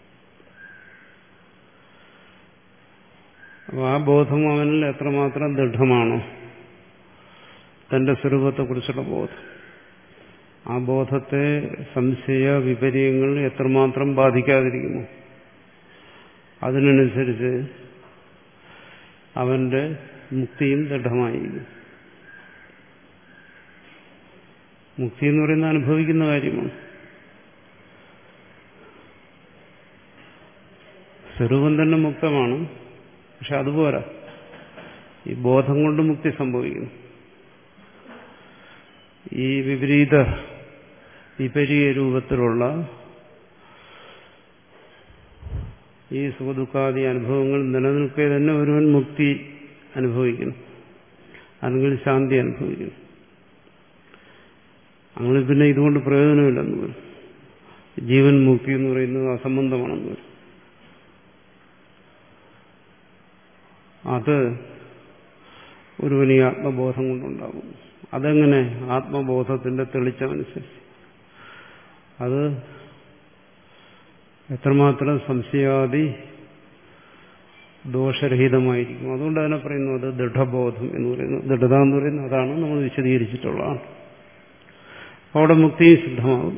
അപ്പോൾ ആ ബോധം അവനിൽ എത്രമാത്രം ദൃഢമാണോ, തന്റെ സ്വരൂപത്തെക്കുറിച്ചുള്ള ബോധം, ആ ബോധത്തെ സംശയ വിപര്യങ്ങൾ എത്രമാത്രം ബാധിക്കാതിരിക്കുന്നു, അതിനനുസരിച്ച് അവന്റെ മുക്തിയും ദൃഢമായിരിക്കും. മുക്തി എന്ന് പറയുന്നത് അനുഭവിക്കുന്ന കാര്യമാണ്. സ്വരൂപം തന്നെ മുക്തമാണ്, പക്ഷെ അതുപോരാ, ഈ ബോധം കൊണ്ട് മുക്തി സംഭവിക്കുന്നു. ഈ വിപരീത വിപരീയ രൂപത്തിലുള്ള ഈ സുഖദുഃഖാദി അനുഭവങ്ങൾ നിലനിൽക്കെ തന്നെ ഒരുവൻ മുക്തി അനുഭവിക്കുന്നു, അല്ലെങ്കിൽ ശാന്തി അനുഭവിക്കുന്നു. അങ്ങനെ പിന്നെ ഇതുകൊണ്ട് പ്രയോജനമില്ലെന്ന് വരും. ജീവൻ മുക്തി എന്ന് പറയുന്നത് അസംബന്ധമാണെന്ന് വരും. അത് ഒരുവന് ഈ ആത്മബോധം കൊണ്ടുണ്ടാകും. അതെങ്ങനെ? ആത്മബോധത്തിന്റെ തെളിച്ചമനുസരിച്ച്. അത് എത്രമാത്രം സംശയാദി ദോഷരഹിതമായിരിക്കും. അതുകൊണ്ട് അതിനെ പറയുന്നു അത് ദൃഢബോധം എന്ന് പറയുന്നു. ദൃഢത എന്ന് പറയുന്നത് അതാണ് നമ്മൾ വിശദീകരിച്ചിട്ടുള്ളതാണ്. അവിടെ മുക്തിയും സിദ്ധമാകും.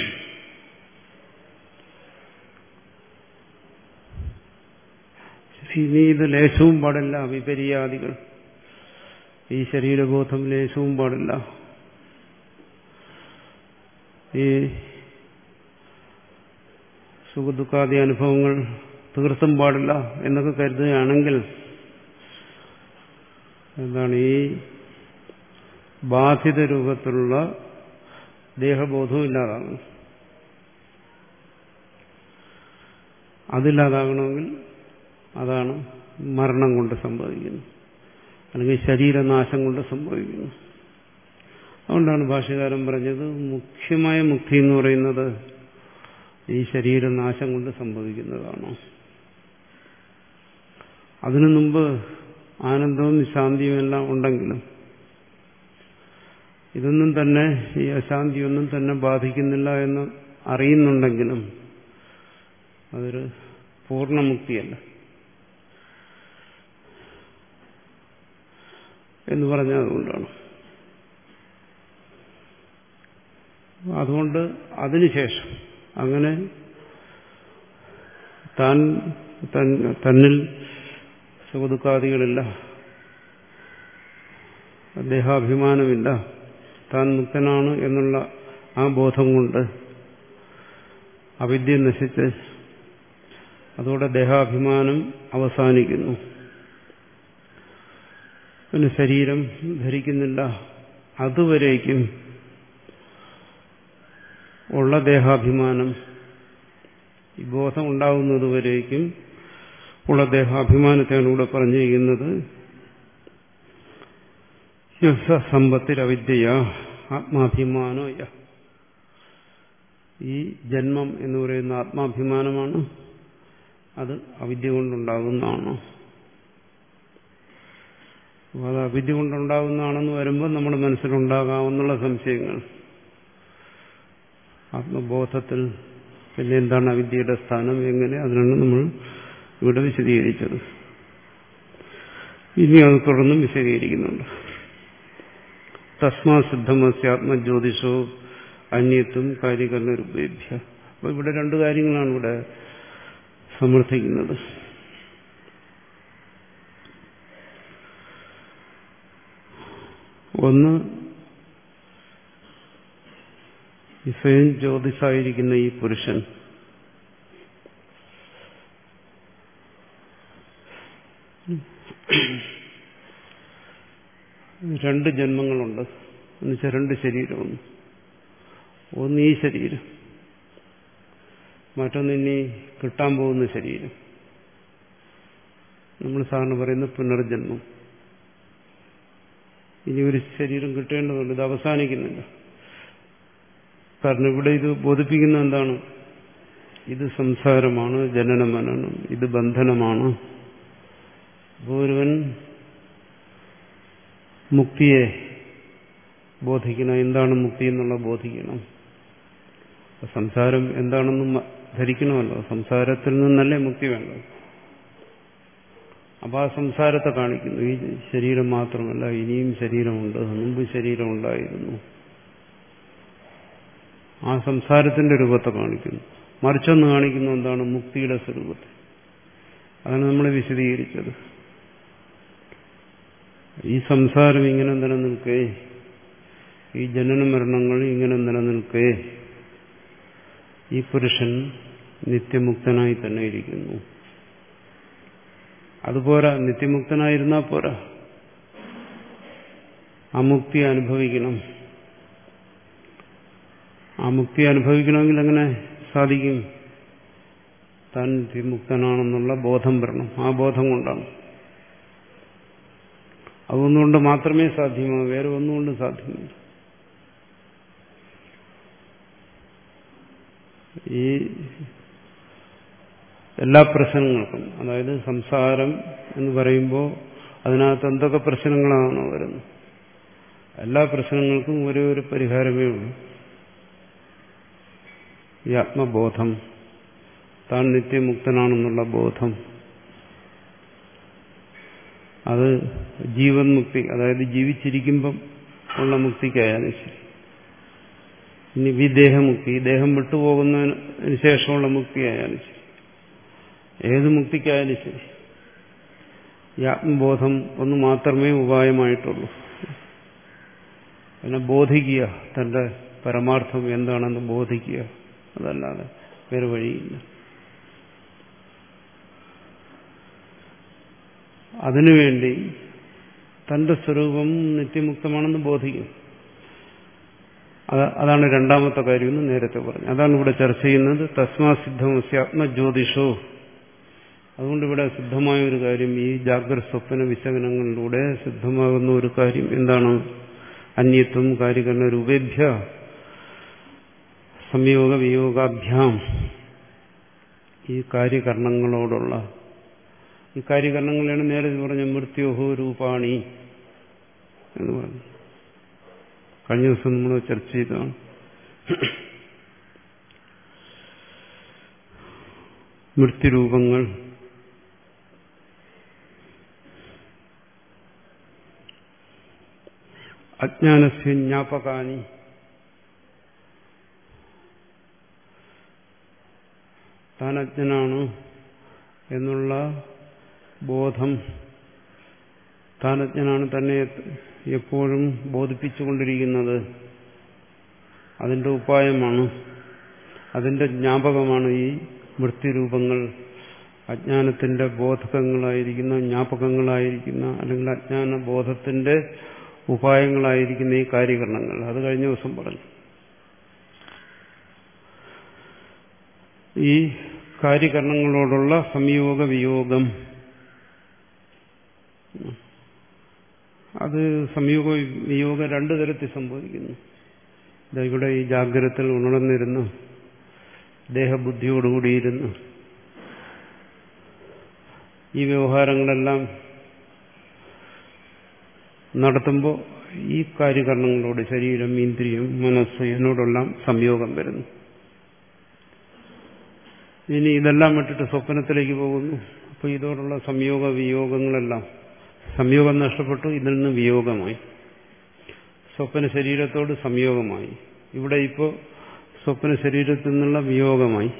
ഇനി ഇത് ലേശവും പാടില്ല. വിപര്യാദികൾ, ഈ ശരീരബോധം ലേശവും പാടില്ല. ഈ സുഖദുഃഖാദി അനുഭവങ്ങൾ തീർത്തും പാടില്ല എന്നൊക്കെ കരുതുകയാണെങ്കിൽ എന്താണ് ഈ ബാധിത രൂപത്തിലുള്ള ദേഹബോധവും ഇല്ലാതാകും. അതില്ലാതാകണമെങ്കിൽ അതാണ് മരണം കൊണ്ട് സംഭവിക്കുന്നത്, അല്ലെങ്കിൽ ശരീരനാശം കൊണ്ട് സംഭവിക്കുന്നു. അതുകൊണ്ടാണ് ഭാഷ്യകാരൻ പറഞ്ഞത് മുഖ്യമായ മുക്തി എന്ന് പറയുന്നത് ഈ ശരീരനാശം കൊണ്ട് സംഭവിക്കുന്നതാണ്. അതിനു മുമ്പ് ആനന്ദവും ശാന്തിയും എല്ലാം ഉണ്ടെങ്കിലും ഇതൊന്നും തന്നെ, ഈ അശാന്തിയൊന്നും തന്നെ ബാധിക്കുന്നില്ല എന്ന് അറിയുന്നുണ്ടെങ്കിലും അതൊരു പൂർണ്ണമുക്തിയല്ല എന്ന് പറഞ്ഞത് അതുകൊണ്ടാണ്. അതുകൊണ്ട് അതിനുശേഷം അങ്ങനെ താൻ തന്നിൽ സുഖദുഃഖാദികളില്ല, ദേഹാഭിമാനമില്ല, താൻ മുക്തനാണ് എന്നുള്ള ആ ബോധം കൊണ്ട് അവിദ്യ നശിച്ച് അതോടെ ദേഹാഭിമാനം അവസാനിക്കുന്നു. പിന്നെ ശരീരം ധരിക്കുന്നില്ല. അതുവരേക്കും ഉള്ള ദേഹാഭിമാനം, ഈ ബോധം ഉണ്ടാകുന്നതുവരേക്കും ഉള്ള ദേഹാഭിമാനത്തെയാണ് ഇവിടെ പറഞ്ഞിരിക്കുന്നത്. സമ്പത്തിരവിദ്യ ആത്മാഭിമാനോ യ. ഈ ജന്മം എന്ന് പറയുന്ന ആത്മാഭിമാനമാണ്, അത് അവിദ്യ കൊണ്ടുണ്ടാകുന്നതാണ്. അത് അവിദ്യ കൊണ്ടുണ്ടാകുന്നതാണെന്ന് വരുമ്പോൾ നമ്മുടെ മനസ്സിലുണ്ടാകാവുന്ന സംശയങ്ങൾ, ആത്മബോധത്തിൽ പിന്നെ എന്താണ് അവിദ്യയുടെ സ്ഥാനം, എങ്ങനെ, അതിനാണ് നമ്മൾ ഇവിടെ വിശദീകരിച്ചത്. ഇനി അത് തുടർന്നും വിശദീകരിക്കുന്നുണ്ട്. തസ്മാ സിദ്ധമസ്യ ആത്മജ്യോതിഷോ അന്യത്വം കാര്യകരണരൂപേഭ്യ. അപ്പോൾ ഇവിടെ രണ്ടു കാര്യങ്ങളാണ് ഇവിടെ സമർത്ഥിക്കുന്നത്. ഒന്ന്, സ്വയം ജ്യോതിസായിരിക്കുന്ന ഈ പുരുഷൻ രണ്ട് ജന്മങ്ങളുണ്ട് എന്നുവെച്ചാൽ രണ്ട് ശരീരമൊന്ന്. ഒന്ന് ഈ ശരീരം, മറ്റൊന്ന് ഇനി കിട്ടാൻ പോകുന്ന ശരീരം. നമ്മൾ സാധാരണ പറയുന്ന പുനർജന്മം. ഇനി ഒരു ശരീരം കിട്ടേണ്ടതുണ്ട്, ഇത് അവസാനിക്കുന്നില്ല. കാരണം ഇവിടെ ഇത് ബോധിപ്പിക്കുന്ന എന്താണ്? ഇത് സംസാരമാണ്, ജനനമരണം, ഇത് ബന്ധനമാണ്. ഒരുവൻ മുക്തിയെ ബോധിക്കണം. എന്താണ് മുക്തി എന്നുള്ള ബോധിക്കണം. സംസാരം എന്താണെന്നും ധരിക്കണമല്ലോ. സംസാരത്തിൽ നിന്നല്ലേ മുക്തി വേണ്ടത്. അപ്പോൾ ആ സംസാരത്തെ കാണിക്കുന്നു. ഈ ശരീരം മാത്രമല്ല, ഇനിയും ശരീരമുണ്ട്, മുമ്പ് ശരീരമുണ്ടായിരുന്നു. ആ സംസാരത്തിന്റെ രൂപത്തെ കാണിക്കുന്നു. മറിച്ചൊന്ന് കാണിക്കുന്നു എന്താണ്? മുക്തിയുടെ സ്വരൂപത്തെ. അതാണ് നമ്മൾ വിശദീകരിച്ചത്. ഈ സംസാരം ഇങ്ങനെ നിലനിൽക്കേ, ഈ ജനന മരണങ്ങൾ ഇങ്ങനെ നിലനിൽക്കേ, ഈ പുരുഷൻ നിത്യമുക്തനായി തന്നെ ഇരിക്കുന്നു. അതുപോരാ, നിത്യമുക്തനായിരുന്നാൽ പോരാ, ആ മുക്തി അനുഭവിക്കണം. ആ മുക്തി അനുഭവിക്കണമെങ്കിൽ എങ്ങനെ സാധിക്കും? താൻ വിമുക്തനാണെന്നുള്ള ബോധം വരണം. ആ ബോധം കൊണ്ടാണ്. അതൊന്നുകൊണ്ട് മാത്രമേ സാധ്യമാകൂ, വേറെ ഒന്നുകൊണ്ടും സാധ്യമല്ല. ഈ എല്ലാ പ്രശ്നങ്ങൾക്കും, അതായത് സംസാരം എന്ന് പറയുമ്പോൾ അതിനകത്ത് എന്തൊക്കെ പ്രശ്നങ്ങളാണോ വരുന്നത്, എല്ലാ പ്രശ്നങ്ങൾക്കും ഒരേ ഒരു പരിഹാരമേ ഉള്ളൂ. ഈ ആത്മബോധം, താൻ നിത്യമുക്തനാണെന്നുള്ള ബോധം. അത് ജീവൻ മുക്തി, അതായത് ജീവിച്ചിരിക്കുമ്പം ഉള്ള മുക്തിക്കായാലും ശരി, ഇനി വിദേഹമുക്തി, ദേഹം വിട്ടുപോകുന്നതിന് ശേഷമുള്ള മുക്തിയായാലും ശരി, ഏത് മുക്തിക്കായാലും ശരി, ഈ ആത്മബോധം ഒന്ന് മാത്രമേ ഉപായമായിട്ടുള്ളൂ. പിന്നെ ബോധിക്കുക, തന്റെ പരമാർത്ഥം എന്താണെന്ന് ബോധിക്കുക, അതല്ലാതെ വേറെ വഴിയില്ല. അതിനുവേണ്ടി തന്റെ സ്വരൂപം നിത്യമുക്തമാണെന്ന് ബോധിക്കും. അതാണ് രണ്ടാമത്തെ കാര്യമെന്ന് നേരത്തെ പറഞ്ഞു. അതാണ് ഇവിടെ ചർച്ച ചെയ്യുന്നത്. തസ്മാ സിദ്ധമസ്യ ആത്മജ്യോതിഷോ. അതുകൊണ്ട് ഇവിടെ സിദ്ധമായ ഒരു കാര്യം, ഈ ജാഗ്രത സ്വപ്ന വിശകലനങ്ങളിലൂടെ സിദ്ധമാകുന്ന ഒരു കാര്യം എന്താണ്? അന്യത്വം കാര്യകരണ രൂപേഭ്യ സംയോഗ വിയോഗാഭ്യാം. ഈ കാര്യകരണങ്ങളോടുള്ള, ഈ കാര്യകരണങ്ങളാണ് നേരത്തെ പറഞ്ഞ മൃത്യോഹോ രൂപാണി എന്ന് പറഞ്ഞു. കഴിഞ്ഞ ദിവസം നമ്മൾ ചർച്ച ചെയ്തതാണ്. മൃത്യുരൂപങ്ങൾ, അജ്ഞാനസ്യ ജ്ഞാപകാനി, താൻ അജ്ഞനാണ് എന്നുള്ള ബോധം, താൻ അജ്ഞനാണ് തന്നെ എപ്പോഴും ബോധിപ്പിച്ചുകൊണ്ടിരിക്കുന്നത്, അതിന്റെ ഉപായമാണ്, അതിന്റെ ജ്ഞാപകമാണ് ഈ മൃത്യുരൂപങ്ങൾ. അജ്ഞാനത്തിന്റെ ബോധകങ്ങളായിരിക്കുന്ന, ജ്ഞാപകങ്ങളായിരിക്കുന്ന, അല്ലെങ്കിൽ അജ്ഞാന ബോധത്തിന്റെ ഉപായങ്ങളായിരിക്കുന്ന ഈ കാര്യകരണങ്ങൾ. അത് കഴിഞ്ഞ ദിവസം പറഞ്ഞു. ഈ കാര്യകരണങ്ങളോടുള്ള സംയോഗ വിയോഗം, അത് സംയോഗ വിയോഗം രണ്ടു തരത്തിൽ സംഭവിക്കുന്നു. ഇവിടെ ഈ ജാഗ്രതത്തിൽ ഉണർന്നിരുന്ന് ദേഹബുദ്ധിയോടുകൂടിയിരുന്ന് ഈ വ്യവഹാരങ്ങളെല്ലാം നടത്തുമ്പോൾ ഈ കാര്യകരണങ്ങളോട്, ശരീരം, ഇന്ദ്രിയം, മനസ്സ്, ഇതിനോടെല്ലാം സംയോഗം വരുന്നു. ഇനി ഇതെല്ലാം വിട്ടിട്ട് സ്വപ്നത്തിലേക്ക് പോകുന്നു. അപ്പോൾ ഇതോടുള്ള സംയോഗ വിയോഗങ്ങളെല്ലാം, സംയോഗം നഷ്ടപ്പെട്ടു, ഇതിൽ നിന്ന് വിയോഗമായി. സ്വപ്ന ശരീരത്തോട് സംയോഗമായി. ഇവിടെ ഇപ്പോൾ സ്വപ്ന ശരീരത്തിൽ നിന്നുള്ള വിയോഗമായി.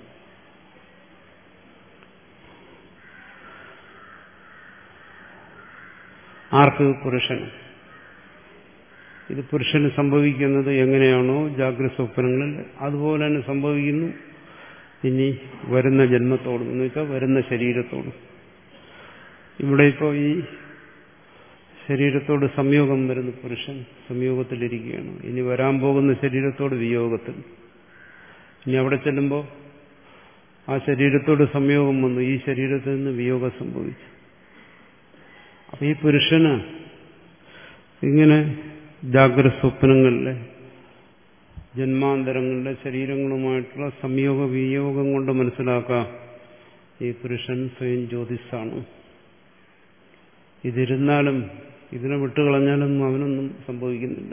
ആർക്ക്? പുരുഷന്. ഇത് പുരുഷന് സംഭവിക്കുന്നത് എങ്ങനെയാണോ ജാഗ്രത സ്വപ്നങ്ങളിൽ, അതുപോലെ തന്നെ സംഭവിക്കുന്നു ഇനി വരുന്ന ജന്മത്തോടും, എന്ന് വെച്ചാൽ വരുന്ന ശരീരത്തോടും. ഇവിടെ ഇപ്പോൾ ഈ ശരീരത്തോട് സംയോഗം വരുന്നു, പുരുഷൻ സംയോഗത്തിലിരിക്കുകയാണ്. ഇനി വരാൻ പോകുന്ന ശരീരത്തോട് വിയോഗത്തിൽ. ഇനി അവിടെ ചെല്ലുമ്പോൾ ആ ശരീരത്തോട് സംയോഗം വന്നു, ഈ ശരീരത്തിൽ നിന്ന് വിയോഗം സംഭവിച്ചു. അപ്പൊ ഈ പുരുഷന് ഇങ്ങനെ ജാഗ്രത സ്വപ്നങ്ങളിലെ ജന്മാന്തരങ്ങളുടെ ശരീരങ്ങളുമായിട്ടുള്ള സംയോഗ വിയോഗം കൊണ്ട് മനസ്സിലാക്കാം ഈ പുരുഷൻ സ്വയം ജ്യോതിസാണ്. ഇതിരുന്നാലും ഇതിനെ വിട്ടുകളഞ്ഞാലൊന്നും അവനൊന്നും സംഭവിക്കുന്നില്ല.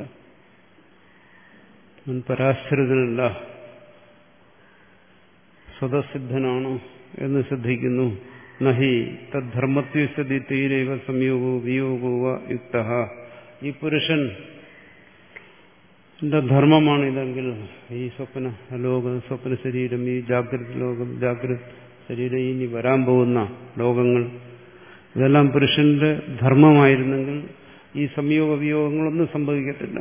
അവൻ പരാശ്രിതനല്ല, സ്വതസിദ്ധനാണ് എന്ന് ശ്രദ്ധിക്കുന്നു. നഹി തദ്ധർമ്മത്വസതി തീരൈവ സംയോഗോ വിയോഗോ യുക്ത. ഈ പുരുഷൻ ധർമ്മമാണ് ഇതെങ്കിൽ ഈ സ്വപ്ന ലോകം, സ്വപ്ന ശരീരം, ഈ ജാഗ്രത ലോകം, ജാഗ്രത ശരീരം, ഇനി വരാൻ പോകുന്ന ലോകങ്ങൾ, ഇതെല്ലാം പുരുഷന്റെ ധർമ്മമായിരുന്നെങ്കിൽ ഈ സംയോഗ വിയോഗങ്ങളൊന്നും സംഭവിക്കത്തില്ല.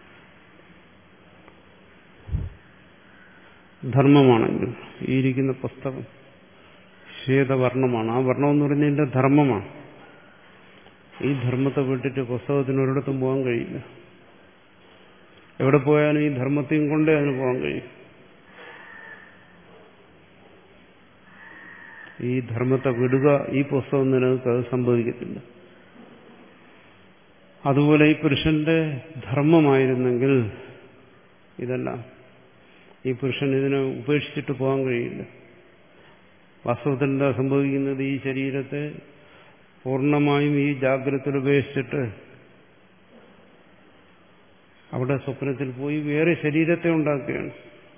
ധർമ്മമാണെങ്കിൽ ഈ ഇരിക്കുന്ന പുസ്തകം ശ്വേതവർണ്ണമാണ്, ആ വർണ്ണം എന്ന് പറഞ്ഞതിന്റെ ധർമ്മമാണ്. ഈ ധർമ്മത്തെ വിട്ടിട്ട് പുസ്തകത്തിന് ഒരിടത്തും പോകാൻ കഴിയില്ല. എവിടെ പോയാലും ഈ ധർമ്മത്തെയും കൊണ്ടേ അതിന് പോകാൻ കഴിയും. ഈ ധർമ്മത്തെ വിടുക, ഈ പുസ്തകം നിലനിൽക്കുക, അത് സംഭവിക്കത്തില്ല. അതുപോലെ ഈ പുരുഷന്റെ ധർമ്മമായിരുന്നെങ്കിൽ ഇതെല്ലാം, ഈ പുരുഷൻ ഇതിനെ ഉപേക്ഷിച്ചിട്ട് പോകാൻ കഴിയില്ല. വാസ്തവത്തിൽ എന്താ സംഭവിക്കുന്നത്? ഈ ശരീരത്തെ പൂർണ്ണമായും ഈ ജാഗ്രത ഉപേക്ഷിച്ചിട്ട് അവിടെ സ്വപ്നത്തിൽ പോയി വേറെ ശരീരത്തെ ഉണ്ടാക്കുകയാണ്.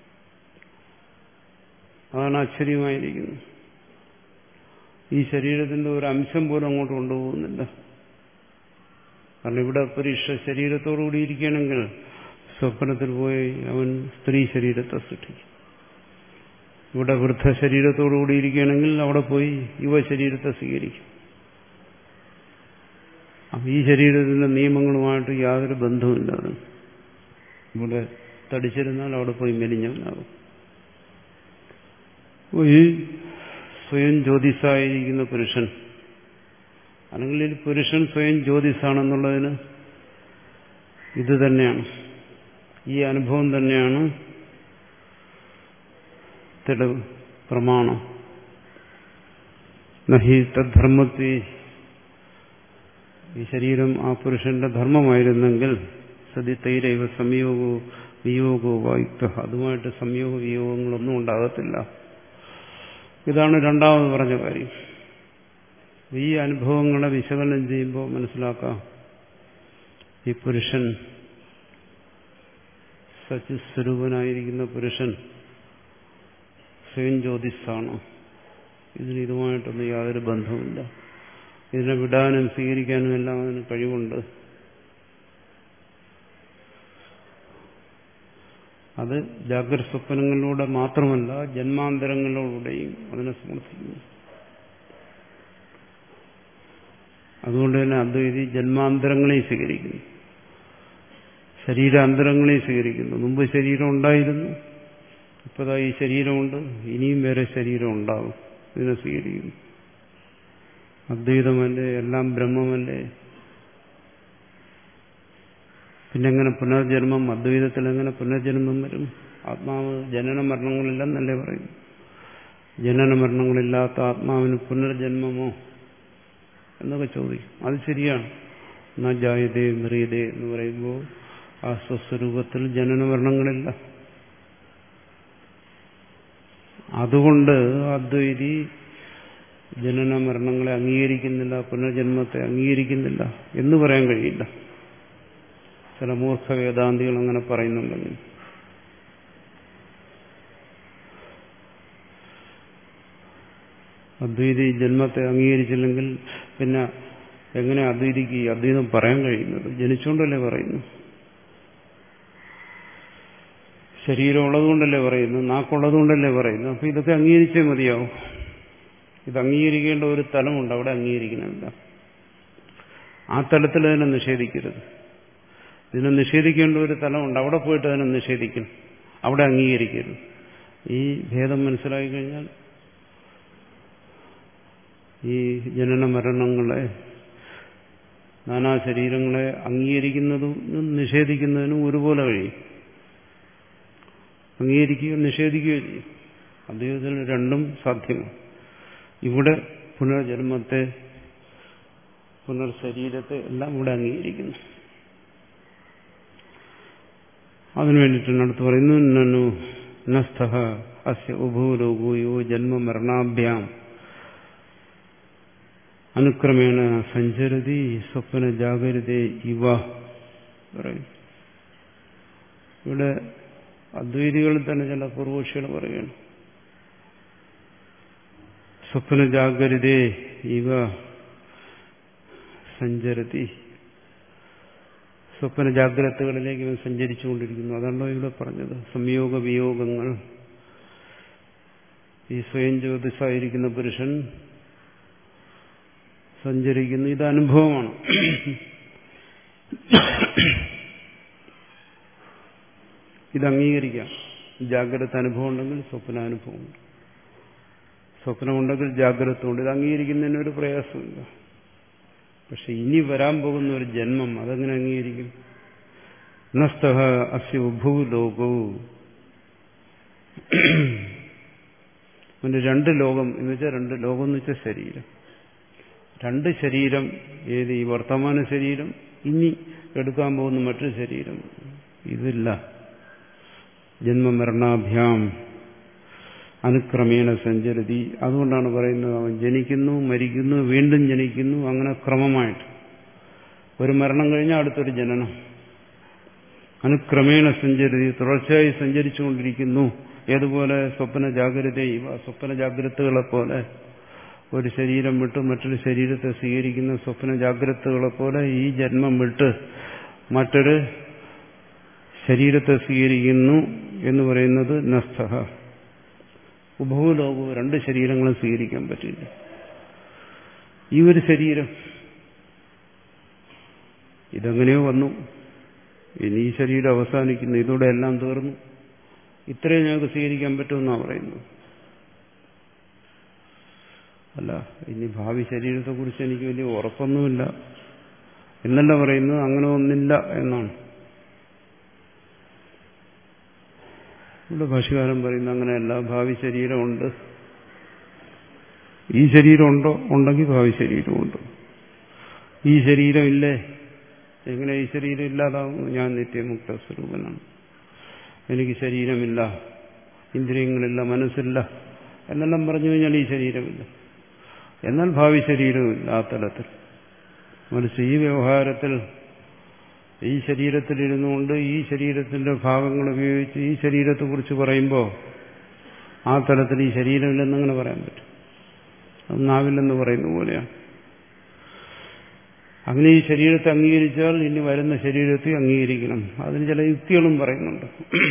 അതാണ് ആശ്ചര്യമായിരിക്കുന്നത്. ഈ ശരീരത്തിന്റെ ഒരു അംശം പോലും അങ്ങോട്ട് കൊണ്ടുപോകുന്നില്ല. കാരണം ഇവിടെ പുരുഷ ശരീരത്തോടുകൂടി ഇരിക്കുകയാണെങ്കിൽ സ്വപ്നത്തിൽ പോയി അവൻ സ്ത്രീ ശരീരത്തെ സൃഷ്ടിക്കും. ഇവിടെ വൃദ്ധ ശരീരത്തോടുകൂടി ഇരിക്കുകയാണെങ്കിൽ അവിടെ പോയി യുവ ശരീരത്തെ സ്വീകരിക്കും. അപ്പം ഈ ശരീരത്തിന്റെ നിയമങ്ങളുമായിട്ട് യാതൊരു ബന്ധവുമില്ലാതെ ഇവിടെ തടിച്ചിരുന്നാൽ അവിടെ പോയി മെലിഞ്ഞവനാകും. ഈ സ്വയം ജ്യോതിസായിരിക്കുന്ന പുരുഷൻ, അല്ലെങ്കിൽ ഈ പുരുഷൻ സ്വയം ജ്യോതിസാണെന്നുള്ളതിന് ഇത് തന്നെയാണ്, ഈ അനുഭവം തന്നെയാണ് തെളിവ്, പ്രമാണം. നഹി തദ്ധർമ്മത്വേ, ഈ ശരീരം ആ പുരുഷന്റെ ധർമ്മമായിരുന്നെങ്കിൽ സതി തൈരൈവ സംയോഗോ വിയോഗോ വായുക്ത, അതുമായിട്ട് സംയോഗ വിയോഗങ്ങളൊന്നും ഉണ്ടാകത്തില്ല. ഇതാണ് രണ്ടാമത് പറഞ്ഞ കാര്യം. ഈ അനുഭവങ്ങളെ വിശകലനം ചെയ്യുമ്പോൾ മനസ്സിലാക്കാം, ഈ പുരുഷൻ സച്ചിസ്വരൂപനായിരിക്കുന്ന പുരുഷൻ സ്വയം ജ്യോതിസാണ്. ഇതിന് ഇതുമായിട്ടൊന്നും യാതൊരു ബന്ധവുമില്ല. ഇതിനെ വിടാനും സ്വീകരിക്കാനും എല്ലാം അതിന് കഴിവുണ്ട്. അത് ജാഗ്രത സ്വപ്നങ്ങളിലൂടെ മാത്രമല്ല, ജന്മാന്തരങ്ങളിലൂടെയും അതിനെ സമർത്ഥിക്കുന്നു. അതുകൊണ്ട് തന്നെ അദ്വൈതി ജന്മാന്തരങ്ങളെയും സ്വീകരിക്കുന്നു, ശരീരാന്തരങ്ങളെയും സ്വീകരിക്കുന്നു. മുമ്പ് ശരീരം ഉണ്ടായിരുന്നു, ഇപ്പതാ ഈ ശരീരമുണ്ട്, ഇനിയും വേറെ ശരീരം ഉണ്ടാകും, ഇതിനെ സ്വീകരിക്കുന്നു. അദ്വൈതമല്ലേ, എല്ലാം ബ്രഹ്മമല്ലേ, പിന്നെങ്ങനെ പുനർജന്മം? അദ്വൈതത്തിൽ എങ്ങനെ പുനർജന്മം വരും? ആത്മാവ് ജനന മരണങ്ങളില്ലെന്നല്ലേ പറയും. ജനന മരണങ്ങളില്ലാത്ത ആത്മാവിന് പുനർജന്മമോ എന്നൊക്കെ ചോദിക്കും. അത് ശരിയാണ്. ന ജായതേ മ്രിയതേ എന്ന് പറയുമ്പോൾ ആ സ്വസ്വരൂപത്തിൽ ജനന മരണങ്ങളില്ല. അതുകൊണ്ട് അദ്വൈതി ജനന മരണങ്ങളെ അംഗീകരിക്കുന്നില്ല, പുനർജന്മത്തെ അംഗീകരിക്കുന്നില്ല എന്ന് പറയാൻ കഴിയില്ല. ചില മൂർഖ വേദാന്തികൾ അങ്ങനെ പറയുന്നുണ്ടെങ്കിൽ അദ്വൈതി ജന്മത്തെ അംഗീകരിച്ചില്ലെങ്കിൽ പിന്നെ എങ്ങനെ അദ്വൈതിക്ക് ഈ അദ്വൈതം പറയാൻ കഴിയുന്നത്? ജനിച്ചുകൊണ്ടല്ലേ പറയുന്നു, ശരീരം ഉള്ളതുകൊണ്ടല്ലേ പറയുന്നു, നാക്കുള്ളതുകൊണ്ടല്ലേ പറയുന്നു. അപ്പൊ ഇതൊക്കെ അംഗീകരിച്ചേ മതിയാവും. ഇത് അംഗീകരിക്കേണ്ട ഒരു തലമുണ്ട്, അവിടെ അംഗീകരിക്കുന്നില്ല. ആ തലത്തിൽ അതിനെ നിഷേധിക്കരുത്. ഇതിനെ നിഷേധിക്കേണ്ട ഒരു തലമുണ്ട്, അവിടെ പോയിട്ട് അതിനെ നിഷേധിക്കണം, അവിടെ അംഗീകരിക്കരുത്. ഈ ഭേദം മനസ്സിലാക്കി കഴിഞ്ഞാൽ ഈ ജനന മരണങ്ങളെ, നാനാ ശരീരങ്ങളെ അംഗീകരിക്കുന്നതും നിഷേധിക്കുന്നതിനും ഒരുപോലെ കഴിയും. അംഗീകരിക്കുകയും നിഷേധിക്കുകയും ചെയ്യും. അദ്വൈതത്തിൽ രണ്ടും സാധ്യമാണ്. ഇവിടെ പുനർജന്മത്തെ, പുനർശരീരത്തെ എല്ലാം ഇവിടെ അംഗീകരിക്കുന്നു. അതിനു വേണ്ടിയിട്ടാണ് അടുത്ത് പറയുന്നു, നനു നസ്തഃ അസ്യ ഉഭൂലോകോയോ ജന്മ മരണാഭ്യാം അനുക്രമേണ സഞ്ചരതി സ്വപ്ന ജാഗരിതേ ഇവ പറയും. ഇവിടെ അദ്വൈതികളിൽ തന്നെ ചില പൂർവപക്ഷികൾ പറയുകയാണ്, സ്വപ്ന ജാഗരിതേ ഇവ സഞ്ചരതി, സ്വപ്ന ജാഗ്രതകളിലേക്ക് ഇവൻ സഞ്ചരിച്ചുകൊണ്ടിരിക്കുന്നു. അതാണല്ലോ ഇവിടെ പറഞ്ഞത്. സംയോഗ വിയോഗങ്ങൾ, ഈ സ്വയം ജ്യോതിസായിരിക്കുന്ന പുരുഷൻ സഞ്ചരിക്കുന്നു. ഇത് അനുഭവമാണ്. ഇത് അംഗീകരിക്കാം. ജാഗ്രത അനുഭവം ഉണ്ടെങ്കിൽ സ്വപ്നാനുഭവമുണ്ട്, സ്വപ്നമുണ്ടെങ്കിൽ ജാഗ്രത ഉണ്ട്. ഇത് അംഗീകരിക്കുന്നതിനൊരു പ്രയാസമില്ല. പക്ഷെ ഇനി വരാൻ പോകുന്ന ഒരു ജന്മം, അതെങ്ങനെ അംഗീകരിക്കും? നസ്തഃ അസ്യ ഉഭൂലോകോ, പിന്നെ രണ്ട് ലോകം എന്ന് വെച്ചാൽ, രണ്ട് ലോകം എന്ന് വെച്ചാൽ ശരീരം, രണ്ട് ശരീരം. ഏത്? ഈ വർത്തമാന ശരീരം, ഇനി എടുക്കാൻ പോകുന്ന മറ്റൊരു ശരീരം, ഇതില്ല. ജന്മമരണാഭ്യാം അനുക്രമേണ സഞ്ചരതി. അതുകൊണ്ടാണ് പറയുന്നത് അവൻ ജനിക്കുന്നു, മരിക്കുന്നു, വീണ്ടും ജനിക്കുന്നു, അങ്ങനെ ക്രമമായിട്ട്. ഒരു മരണം കഴിഞ്ഞാൽ അടുത്തൊരു ജനനം. അനുക്രമേണ സഞ്ചരതി, തുടർച്ചയായി സഞ്ചരിച്ചുകൊണ്ടിരിക്കുന്നു. ഏതുപോലെ സ്വപ്ന ജാഗ്രത, സ്വപ്ന ജാഗ്രതകളെ പോലെ ഒരു ശരീരം വിട്ട് മറ്റൊരു ശരീരത്തെ സ്വീകരിക്കുന്ന സ്വപ്ന ജാഗ്രതകളെ പോലെ ഈ ജന്മം വിട്ട് മറ്റൊരു ശരീരത്തെ സ്വീകരിക്കുന്നു എന്ന് പറയുന്നത് നസ്തഹ. ഉഭവലോകവും രണ്ട് ശരീരങ്ങളും സ്വീകരിക്കാൻ പറ്റില്ല. ഈ ഒരു ശരീരം ഇതെങ്ങനെയോ വന്നു, ഇനി ഈ ശരീരം അവസാനിക്കുന്നു, ഇതോടെ എല്ലാം തീർന്നു, ഇത്രയും ഞങ്ങൾക്ക് സ്വീകരിക്കാൻ പറ്റുമെന്നാണ് പറയുന്നത്. അല്ല, ഇനി ഭാവി ശരീരത്തെക്കുറിച്ച് എനിക്ക് വലിയ ഉറപ്പൊന്നുമില്ല എന്നല്ല പറയുന്നത്, അങ്ങനെ ഒന്നില്ല എന്നാണ്. ഇവിടെ ഭാഷ്യകാരൻ പറയുന്നത് അങ്ങനെയല്ല. ഭാവി ശരീരമുണ്ട്. ഈ ശരീരമുണ്ടോ? ഉണ്ടെങ്കിൽ ഭാവി ശരീരമുണ്ട്. ഈ ശരീരം ഇല്ലേ? എങ്ങനെ ഈ ശരീരം ഇല്ലാതാവുന്നു? ഞാൻ നിത്യമുക്ത സ്വരൂപനാണ്, എനിക്ക് ശരീരമില്ല, ഇന്ദ്രിയങ്ങളില്ല, മനസ്സില്ല എന്നെല്ലാം പറഞ്ഞു കഴിഞ്ഞാൽ ഈ ശരീരമില്ല. എന്നാൽ ഭാവി ശരീരമില്ല. ആ തലത്തിൽ മറിച്ച് ഈ വ്യവഹാരത്തിൽ ഈ ശരീരത്തിലിരുന്നുകൊണ്ട് ഈ ശരീരത്തിന്റെ ഭാഗങ്ങൾ ഉപയോഗിച്ച് ഈ ശരീരത്തെക്കുറിച്ച് പറയുമ്പോൾ ആ തലത്തിൽ ഈ ശരീരമില്ലെന്നങ്ങനെ പറയാൻ പറ്റും. അത് നാവില്ലെന്ന് പറയുന്ന പോലെയാണ്. അങ്ങനെ ഈ ശരീരത്തെ അംഗീകരിച്ചാൽ ഇനി വരുന്ന ശരീരത്തെ അംഗീകരിക്കണം. അതിന് ചില യുക്തികളും പറയുന്നുണ്ട്.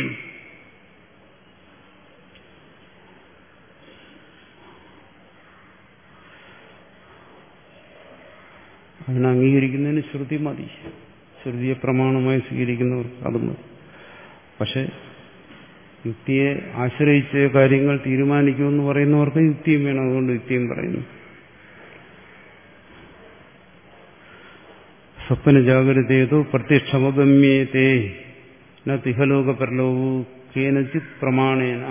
അതിനെ അംഗീകരിക്കുന്നതിന് ശ്രുതി മതി. ശ്രുതിയെ പ്രമാണമായി സ്വീകരിക്കുന്നവർ അത് മതി. പക്ഷെ യുക്തിയെ ആശ്രയിച്ച് കാര്യങ്ങൾ തീരുമാനിക്കുമെന്ന് പറയുന്നവർക്ക് യുക്തിയും വേണം. അതുകൊണ്ട് യുക്തിയും പറയുന്നു. സ്വപ്ന ജാഗ്രതേതോ പ്രത്യക്ഷമഗമ്യേതേ ന തിഹലോക പരലോകു കേനചിത് പ്രമാണേന.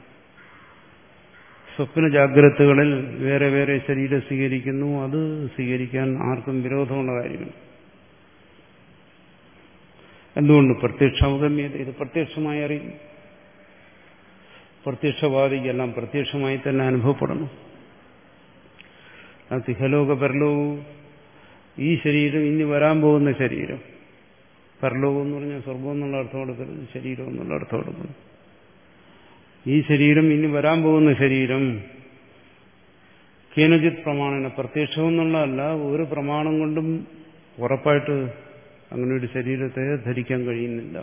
സ്വപ്ന ജാഗ്രതകളിൽ വേറെ വേറെ ശരീരം സ്വീകരിക്കുന്നു. അത് സ്വീകരിക്കാൻ ആർക്കും വിരോധമുള്ള കാര്യമില്ല. എന്തുകൊണ്ട്? പ്രത്യക്ഷമഗമ്യത. ഇത് പ്രത്യക്ഷമായി അറിയുന്നു. പ്രത്യക്ഷവാദിക്കെല്ലാം പ്രത്യക്ഷമായി തന്നെ അനുഭവപ്പെടണം. ആ തിഹലോക പരലോകു, ഈ ശരീരം ഇനി വരാൻ പോകുന്ന ശരീരം, പരലോകം എന്ന് പറഞ്ഞാൽ സ്വർഗം എന്നുള്ള അർത്ഥം എടുക്കരുത്, ശരീരം എന്നുള്ള അർത്ഥം എടുക്കണം. ഈ ശരീരം ഇനി വരാൻ പോകുന്ന ശരീരം കേനജിത് പ്രമാണന, പ്രത്യക്ഷം എന്നുള്ളതല്ല, ഒരു പ്രമാണം കൊണ്ടും ഉറപ്പായിട്ട് അങ്ങനെ ഒരു ശരീരത്തെ ധരിക്കാൻ കഴിയുന്നില്ല.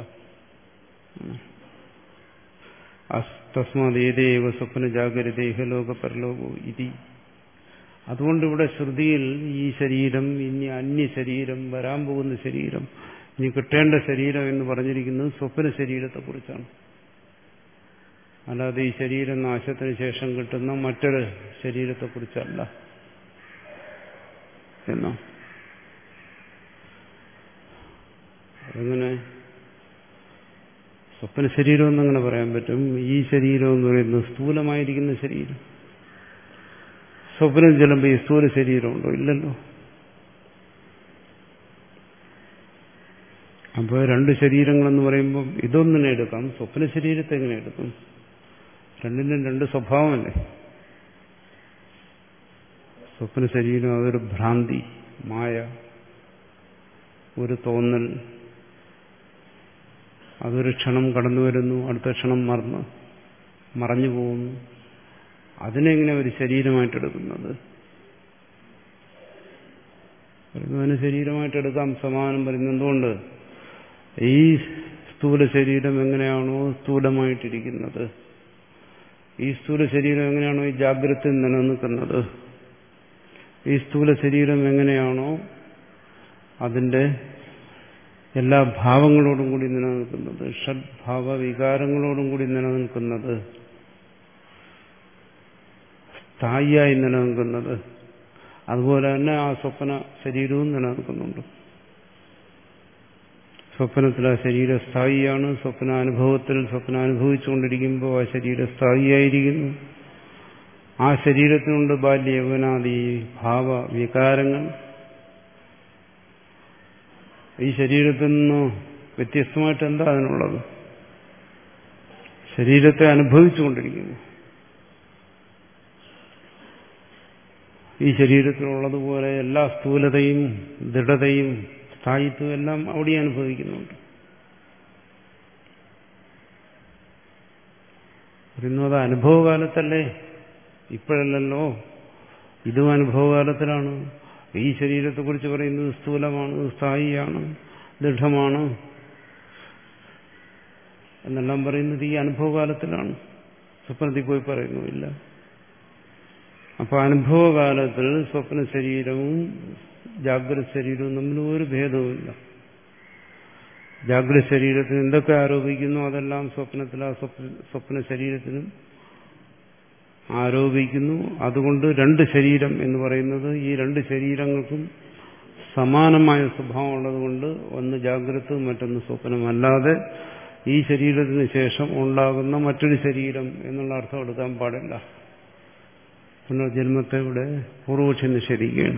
തസ്മാത് ഏതേവ സ്വപ്ന ജാഗ്രതേഹ ലോക പരലോകോ ഇതി. അതുകൊണ്ട് ഇവിടെ ശ്രുതിയിൽ ഈ ശരീരം, ഇനി അന്യ ശരീരം, വരാൻ പോകുന്ന ശരീരം, ഇനി കിട്ടേണ്ട ശരീരം എന്ന് പറഞ്ഞിരിക്കുന്നത് സ്വപ്ന ശരീരത്തെക്കുറിച്ചാണ്. അല്ലാതെ ഈ ശരീരം നാശത്തിന് ശേഷം കിട്ടുന്ന മറ്റൊരു ശരീരത്തെക്കുറിച്ചല്ല എന്നോ. അതെങ്ങനെ സ്വപ്ന ശരീരം എന്നങ്ങനെ പറയാൻ പറ്റും? ഈ ശരീരം എന്ന് പറയുന്നത് സ്ഥൂലമായിരിക്കുന്ന ശരീരം. സ്വപ്നം ചെല്ലുമ്പോൾ ഈ സ്ഥൂല ശരീരമുണ്ടോ? ഇല്ലല്ലോ. അപ്പോൾ രണ്ട് ശരീരങ്ങളെന്ന് പറയുമ്പം ഇതൊന്നിനെ എടുക്കാം, സ്വപ്ന ശരീരത്തെ എങ്ങനെ എടുക്കും? രണ്ടിനും രണ്ട് സ്വഭാവമല്ലേ. സ്വപ്ന ശരീരം അതൊരു ഭ്രാന്തി, മായ, ഒരു തോന്നൽ. അതൊരു ക്ഷണം കടന്നു വരുന്നു, അടുത്ത ക്ഷണം മറന്ന് മറഞ്ഞു പോകുന്നു. അതിനെങ്ങനെ ഒരു ശരീരമായിട്ടെടുക്കുന്നത്? അതിന് ശരീരമായിട്ടെടുക്കാം. സമാനം പറയുന്നത് എന്തുകൊണ്ട്? ഈ സ്ഥൂല ശരീരം എങ്ങനെയാണോ സ്ഥൂലമായിട്ടിരിക്കുന്നത്, ഈ സ്ഥൂല ശരീരം എങ്ങനെയാണോ ഈ ജാഗ്രത നിലനിൽക്കുന്നത്, ഈ സ്ഥൂല ശരീരം എങ്ങനെയാണോ അതിന്റെ എല്ലാ ഭാവങ്ങളോടും കൂടി നിലനിൽക്കുന്നത്, ഷഡ്ഭാവ വികാരങ്ങളോടും കൂടി നിലനിൽക്കുന്നത്, സ്ഥായിയായി നിലനിൽക്കുന്നത്, അതുപോലെ തന്നെ ആ സ്വപ്ന ശരീരവും നിലനിൽക്കുന്നുണ്ട്. സ്വപ്നത്തിൽ ആ ശരീരം സ്ഥായിയാണ്. സ്വപ്നാനുഭവത്തിൽ സ്വപ്നാനുഭവിച്ചുകൊണ്ടിരിക്കുമ്പോൾ ആ ശരീരം സ്ഥായിയായിരിക്കുന്നു. ആ ശരീരത്തിനുണ്ട് ബാല്യ യൗവനാദി ഭാവ വികാരങ്ങൾ. ഈ ശരീരത്തിൽ നിന്ന് വ്യത്യസ്തമായിട്ട് എന്താ അതിനുള്ളത്? ശരീരത്തെ അനുഭവിച്ചുകൊണ്ടിരിക്കുന്നു. ഈ ശരീരത്തിലുള്ളതുപോലെ എല്ലാ സ്ഥൂലതയും ദൃഢതയും സ്ഥായിത്വം എല്ലാം അവിടെ അനുഭവിക്കുന്നുണ്ട്. പറയുന്നത് അനുഭവകാലത്തല്ലേ, ഇപ്പോഴല്ലല്ലോ. ഇതും അനുഭവകാലത്തിലാണ്. ഈ ശരീരത്തെക്കുറിച്ച് പറയുന്നത് സ്ഥൂലമാണ്, സ്ഥായിയാണ്, ദൃഢമാണ് എന്നെല്ലാം പറയുന്നത് ഈ അനുഭവകാലത്തിലാണ്. സ്വപ്നത്തിൽ പോയി പറയുന്നുമില്ല. അപ്പൊ അനുഭവകാലത്തിൽ സ്വപ്ന ശരീരവും ജാഗ്രത ശരീരവും തമ്മിൽ ഒരു ഭേദവുമില്ല. ജാഗ്രത ശരീരത്തിന് എന്തൊക്കെ ആരോപിക്കുന്നു അതെല്ലാം സ്വപ്നത്തിൽ ആ സ്വപ്ന ശരീരത്തിനും ആരോപിക്കുന്നു. അതുകൊണ്ട് രണ്ട് ശരീരം എന്ന് പറയുന്നത് ഈ രണ്ട് ശരീരങ്ങൾക്കും സമാനമായ സ്വഭാവം ഉള്ളതുകൊണ്ട് ഒന്ന് ജാഗ്രത മറ്റൊന്ന് സ്വപ്നം. അല്ലാതെ ഈ ശരീരത്തിന് ശേഷം ഉണ്ടാകുന്ന മറ്റൊരു ശരീരം എന്നുള്ള അർത്ഥം എടുക്കാൻ പാടില്ല. പുനർജന്മത്തെ ഇവിടെ പൂർവക്ഷി നിഷേധിക്കുകയാണ്.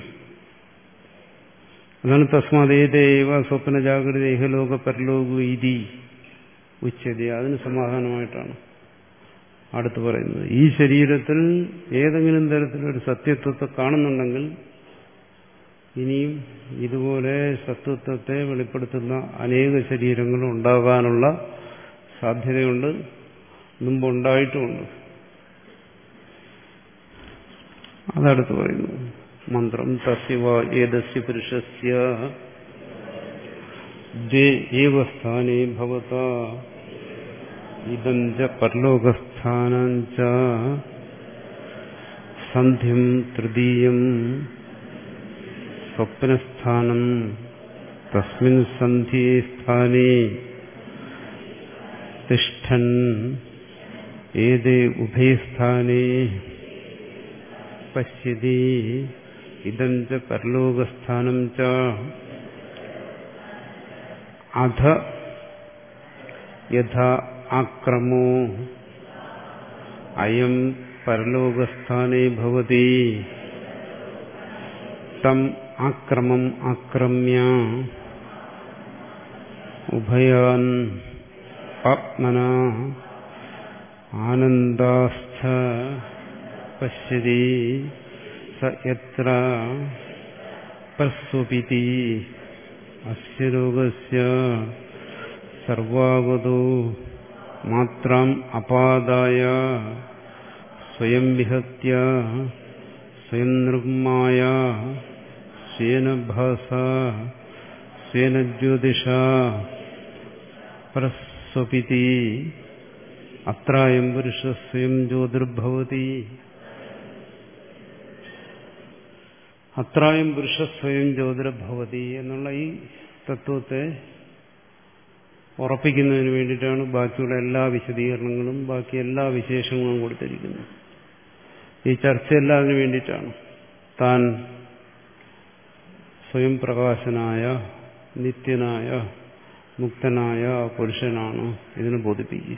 അതാണ് തസ്മാദേവ സ്വപ്ന ജാഗ്രത ഇഹലോക പരലോക ഇതി ഉച്ചതി. അതിന് സമാധാനമായിട്ടാണ് അടുത്ത് പറയുന്നത്. ഈ ശരീരത്തിൽ ഏതെങ്കിലും തരത്തിലൊരു സത്യത്വത്തെ കാണുന്നുണ്ടെങ്കിൽ ഇനിയും ഇതുപോലെ സത്യത്വത്തെ വെളിപ്പെടുത്തുന്ന അനേക ശരീരങ്ങൾ ഉണ്ടാകാനുള്ള സാധ്യതയുണ്ട്, മുമ്പുണ്ടായിട്ടുമുണ്ട്. അതടുത്ത് പറയുന്നു മന്ത്രം. തസ്യവ ഏതസ്യ പുരുഷസ്യ ദ്വേ ഏവ സ്ഥാനേ ഭവതാ ഇദം ച പരലോകസ്ഥാനം ച സന്ധ്യം തൃതീയം സ്വപ്നസ്ഥാനം തസ്മിൻ സന്ധ്യേ സ്ഥാനേ തിഷ്ഠൻ ഏതേ ഉഭയസ്ഥാനേ പശ്യതി ഇദം ച പരലോകസ്ഥാനം ച അധ യഥാ ആക്രമോ അയം പരലോകസ്ഥാനേ ഭവതി തം ആക്രമം ആക്രമ്യ ഉഭയാൻ ആത്മനാ ആനന്ദാസ്ഥ പശ്യതി സ യത്ര പ്രസ്വപിതി അസ്യ ലോകസ്യ സർവാവതോ മാത്രം അപാദായ സ്വയം വിഹത്യ സ്വയം നിർമ്മായ സ്വേന ഭാസ സ്വേന ജ്യോതിഷ പ്രസ്വപിതി അത്രായം പുരുഷ സ്വയം ജ്യോതിർഭവതി. അത്രായം പുരുഷ സ്വയം ജ്യോതിർഭവതി എന്നുള്ള ഈ തത്വത്തെ ഉറപ്പിക്കുന്നതിന് വേണ്ടിയിട്ടാണ് ബാക്കിയുള്ള എല്ലാ വിശദീകരണങ്ങളും ബാക്കി എല്ലാ വിശേഷങ്ങളും കൊടുത്തിരിക്കുന്നത്. ഈ ചർച്ചയെല്ലാം അതിനു വേണ്ടിയിട്ടാണ്. താൻ സ്വയം പ്രകാശനായ നിത്യനായ മുക്തനായ പുരുഷനാണ് ഇതിനെ ബോധിപ്പിക്കുക.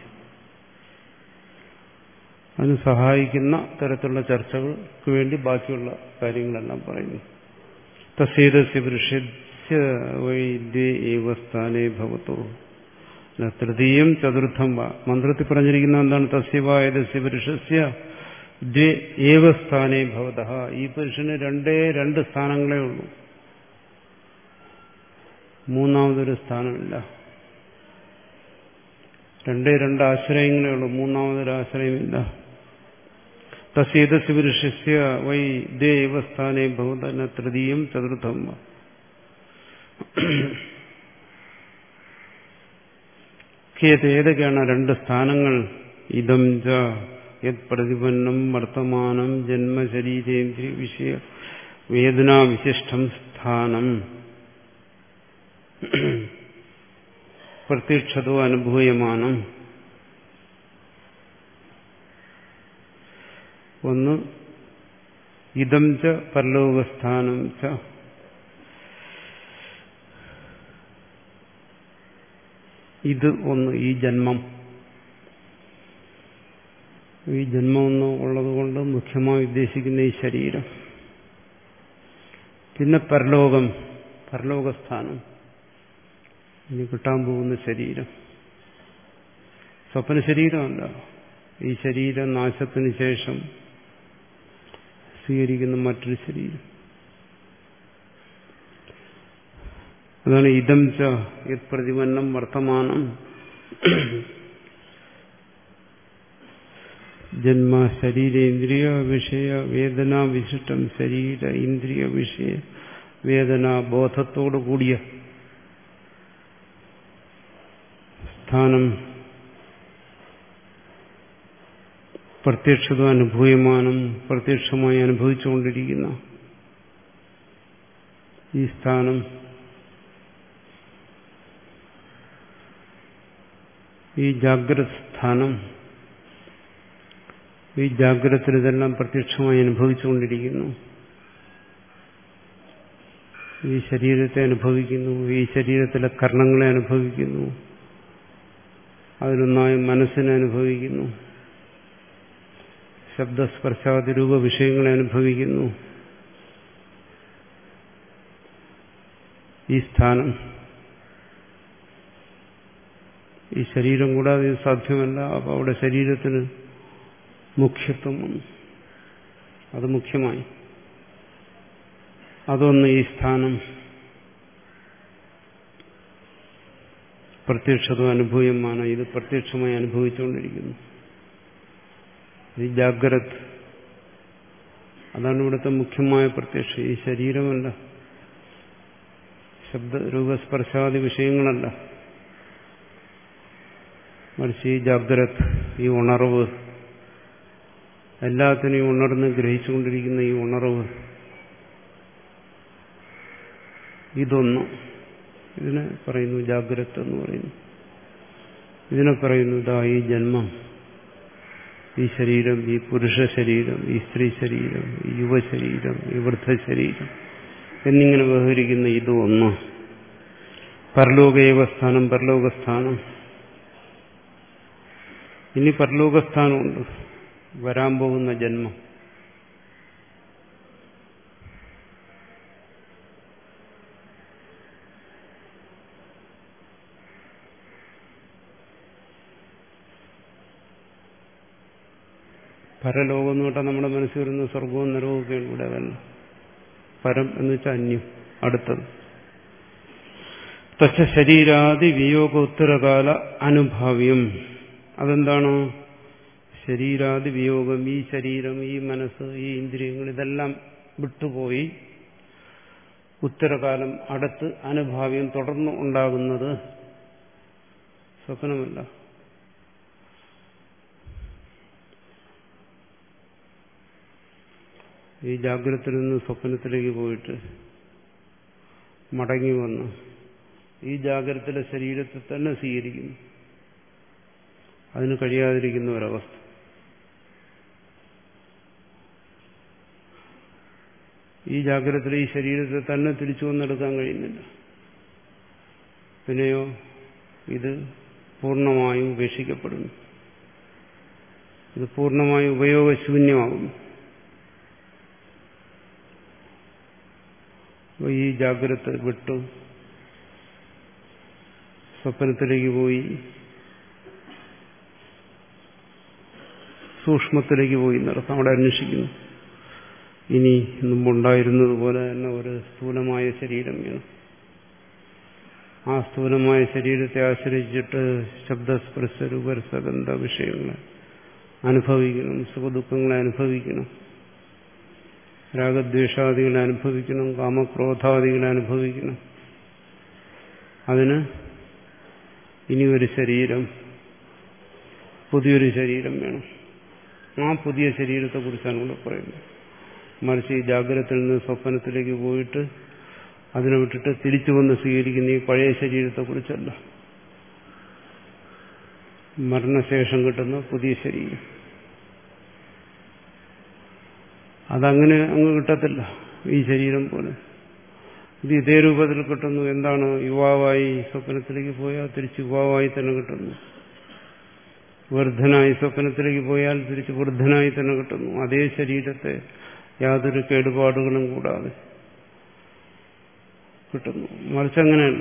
അതിന് സഹായിക്കുന്ന തരത്തിലുള്ള ചർച്ചകൾക്ക് വേണ്ടി ബാക്കിയുള്ള കാര്യങ്ങളെല്ലാം പറയുന്നു. തസ്യേതസ്യ പുരുഷസ്യ വൈദ്യേ ഏവ സ്ഥാനേ ഭവതോ തൃതീയം ചതുർത്ഥം വ. മന്ത്രത്തിൽ പറഞ്ഞിരിക്കുന്ന എന്താണ്? തസ്യവായതസ്യ പുരുഷസ്യ ദ്വേ ഏവ സ്ഥാനേ ഭവതഃ. ഈ പുരുഷന് രണ്ടേ രണ്ട് സ്ഥാനങ്ങളേ ഉള്ളൂ, മൂന്നാമതൊരു സ്ഥാനമില്ല. രണ്ടേ രണ്ട് ആശ്രയങ്ങളേ ഉള്ളൂ, മൂന്നാമതൊരു ആശ്രയമില്ല. തസ്യേതസ്യ പുരുഷസ്യ വൈ ദ്വേ ഏവ സ്ഥാനേ ഭവതഃ തൃതീയം ചതുർത്ഥം വ. ഏതൊക്കെയാണ് രണ്ട് സ്ഥാനങ്ങൾ? ഇദം ച യത് പ്രതിപന്നം വർത്തമാനം ജന്മശരീരേന്ദ്രിയ വിഷയ വേദനാ വിശിഷ്ടം സ്ഥാനം പ്രത്യക്ഷതോ അനുഭൂയമാനം. ഒന്ന് ഇദം ച പരലോകസ്ഥാനം ച. ഇത് ഒന്ന്, ഈ ജന്മം. ഈ ജന്മം ഒന്ന് ഉള്ളതുകൊണ്ട് മുഖ്യമായി ഉദ്ദേശിക്കുന്ന ഈ ശരീരം. പിന്നെ പരലോകം, പരലോകസ്ഥാനം, ഇനി കിട്ടാൻ പോകുന്ന ശരീരം. സ്വപ്ന ശരീരമല്ല. ഈ ശരീരം നാശത്തിന് ശേഷം സ്വീകരിക്കുന്ന മറ്റൊരു ശരീരം. അതാണ് ഇതം ച യത് പ്രതിപന്നം വർത്തമാനം ജന്മ ശരീരേന്ദ്രിയ വിഷയ വേദനാ വിശിഷ്ടം ശരീര ഇന്ദ്രിയ വിഷയ വേദനാ ബോധത്തോടു കൂടിയ സ്ഥാനം പ്രത്യക്ഷത അനുഭൂയമാനം പ്രത്യക്ഷമായി അനുഭവിച്ചുകൊണ്ടിരിക്കുന്ന ഈ സ്ഥാനം ഈ ജാഗ്രത സ്ഥാനം ഈ ജാഗ്രതത്തിൽ ഇതെല്ലാം പ്രത്യക്ഷമായി അനുഭവിച്ചുകൊണ്ടിരിക്കുന്നു. ഈ ശരീരത്തെ അനുഭവിക്കുന്നു, ഈ ശരീരത്തിലെ കർണങ്ങളെ അനുഭവിക്കുന്നു, അതിലൊന്നായി മനസ്സിനെ അനുഭവിക്കുന്നു, ശബ്ദസ്പർശാദി രൂപ വിഷയങ്ങളെ അനുഭവിക്കുന്നു. ഈ സ്ഥാനം ഈ ശരീരം കൂടാതെ ഇത് സാധ്യമല്ല. അപ്പോൾ അവിടെ ശരീരത്തിന് മുഖ്യത്വം വന്നു, അത് മുഖ്യമായി. അതൊന്ന് ഈ സ്ഥാനം പ്രത്യക്ഷത അനുഭൂയമാണ്, ഇത് പ്രത്യക്ഷമായി അനുഭവിച്ചുകൊണ്ടിരിക്കുന്നു. ഈ ജാഗ്രത അതാണ് ഇവിടുത്തെ മുഖ്യമായ പ്രത്യക്ഷം. ഈ ശരീരമല്ല, ശബ്ദ രൂപസ്പർശാദി വിഷയങ്ങളല്ല, മറിച്ച് ഈ ജാഗ്രത, ഈ ഉണർവ്, എല്ലാത്തിനെയും ഉണർന്ന് ഗ്രഹിച്ചുകൊണ്ടിരിക്കുന്ന ഈ ഉണർവ്, ഇതൊന്ന് ഇതിനെ പറയുന്നു ജാഗ്രത എന്ന് പറയുന്നു. ഇതിനെ പറയുന്നു ഇതാ ഈ ജന്മം, ഈ ശരീരം, ഈ പുരുഷ ശരീരം, ഈ സ്ത്രീ ശരീരം, ഈ യുവശരീരം, ഈ വൃദ്ധശരീരം എന്നിങ്ങനെ വ്യവഹരിക്കുന്ന ഇത് ഒന്ന്. പരലോകേവസ്ഥാനം, പരലോകസ്ഥാനം. ഇനി പരലോകസ്ഥാനമുണ്ട്, വരാൻ പോകുന്ന ജന്മം. പരലോകം എന്ന് കേട്ടാൽ നമ്മുടെ മനസ്സിൽ വരുന്ന സ്വർഗവും നരകവും ഒക്കെയാണ്. ഇവിടെ അതല്ല. പരം എന്ന് വെച്ചാൽ അന്യം, അടുത്തത്. തച്ച ശരീരാദി വിയോഗ ഉത്തരകാല അനുഭാവ്യം. അതെന്താണ്? ശരീരാദി വിയോഗം, ഈ ശരീരം, ഈ മനസ്സ്, ഈ ഇന്ദ്രിയങ്ങൾ ഇതെല്ലാം വിട്ടുപോയി ഉത്തരകാലം അടുത്ത് അനുഭാവ്യം തുടർന്ന് ഉണ്ടാകുന്നത് സ്വപ്നമല്ല. ഈ ജാഗ്രതത്തിൽ നിന്ന് സ്വപ്നത്തിലേക്ക് പോയിട്ട് മടങ്ങി വന്ന് ഈ ജാഗ്രതയിലെ ശരീരത്തെ തന്നെ സ്വീകരിക്കുന്നു. അതിന് കഴിയാതിരിക്കുന്ന ഒരവസ്ഥ. ഈ ജാഗ്രതയിൽ ഈ ശരീരത്തെ തന്നെ തിരിച്ചു വന്നെടുക്കാൻ കഴിയുന്നില്ല. പിന്നെയോ ഇത് പൂർണ്ണമായും ഉപേക്ഷിക്കപ്പെടുന്നു. ഇത് പൂർണ്ണമായും ഉപയോഗശൂന്യമാകുന്നു. ഈ ജാഗ്രത വിട്ടു സ്വപ്നത്തിലേക്ക് പോയി, സൂക്ഷ്മത്തിലേക്ക് പോയി നടത്താം. അവിടെ അന്വേഷിക്കുന്നു. ഇനി മുമ്പുണ്ടായിരുന്നതുപോലെ തന്നെ ഒരു സ്ഥൂലമായ ശരീരം വേണം. ആ സ്ഥൂലമായ ശരീരത്തെ ആശ്രയിച്ചിട്ട് ശബ്ദസ്പർശ രൂപരസഗന്ധ വിഷയങ്ങളെ അനുഭവിക്കണം, സുഖദുഃഖങ്ങളെ അനുഭവിക്കണം, രാഗദ്വേഷാദികളെ അനുഭവിക്കണം, കാമക്രോധാദികളെ അനുഭവിക്കണം. അതിന് ഇനിയൊരു ശരീരം, പുതിയൊരു ശരീരം വേണം. ആ പുതിയ ശരീരത്തെക്കുറിച്ചാണ് ഇവിടെ പറയുന്നത്. മറിച്ച് ഈ ജാഗ്രതയിൽ നിന്ന് സ്വപ്നത്തിലേക്ക് പോയിട്ട് അതിനെ വിട്ടിട്ട് തിരിച്ചു വന്ന് സ്വീകരിക്കുന്ന ഈ പഴയ ശരീരത്തെക്കുറിച്ചല്ല. മരണശേഷം കിട്ടുന്ന പുതിയ ശരീരം അതങ്ങനെ അങ്ങ് കിട്ടത്തില്ല. ഈ ശരീരം പോലെ ഇത് ഇതേ രൂപത്തിൽ കിട്ടുന്നു. എന്താണ്? യുവാവായി സ്വപ്നത്തിലേക്ക് പോയാൽ തിരിച്ച് യുവാവായി തന്നെ കിട്ടുന്നു. വൃദ്ധനായി സ്വപ്നത്തിലേക്ക് പോയാൽ തിരിച്ച് വൃദ്ധനായി തന്നെ കിട്ടുന്നു. അതേ ശരീരത്തെ യാതൊരു കേടുപാടുകളും കൂടാതെ കിട്ടുന്നു. മറിച്ചങ്ങനെയല്ല.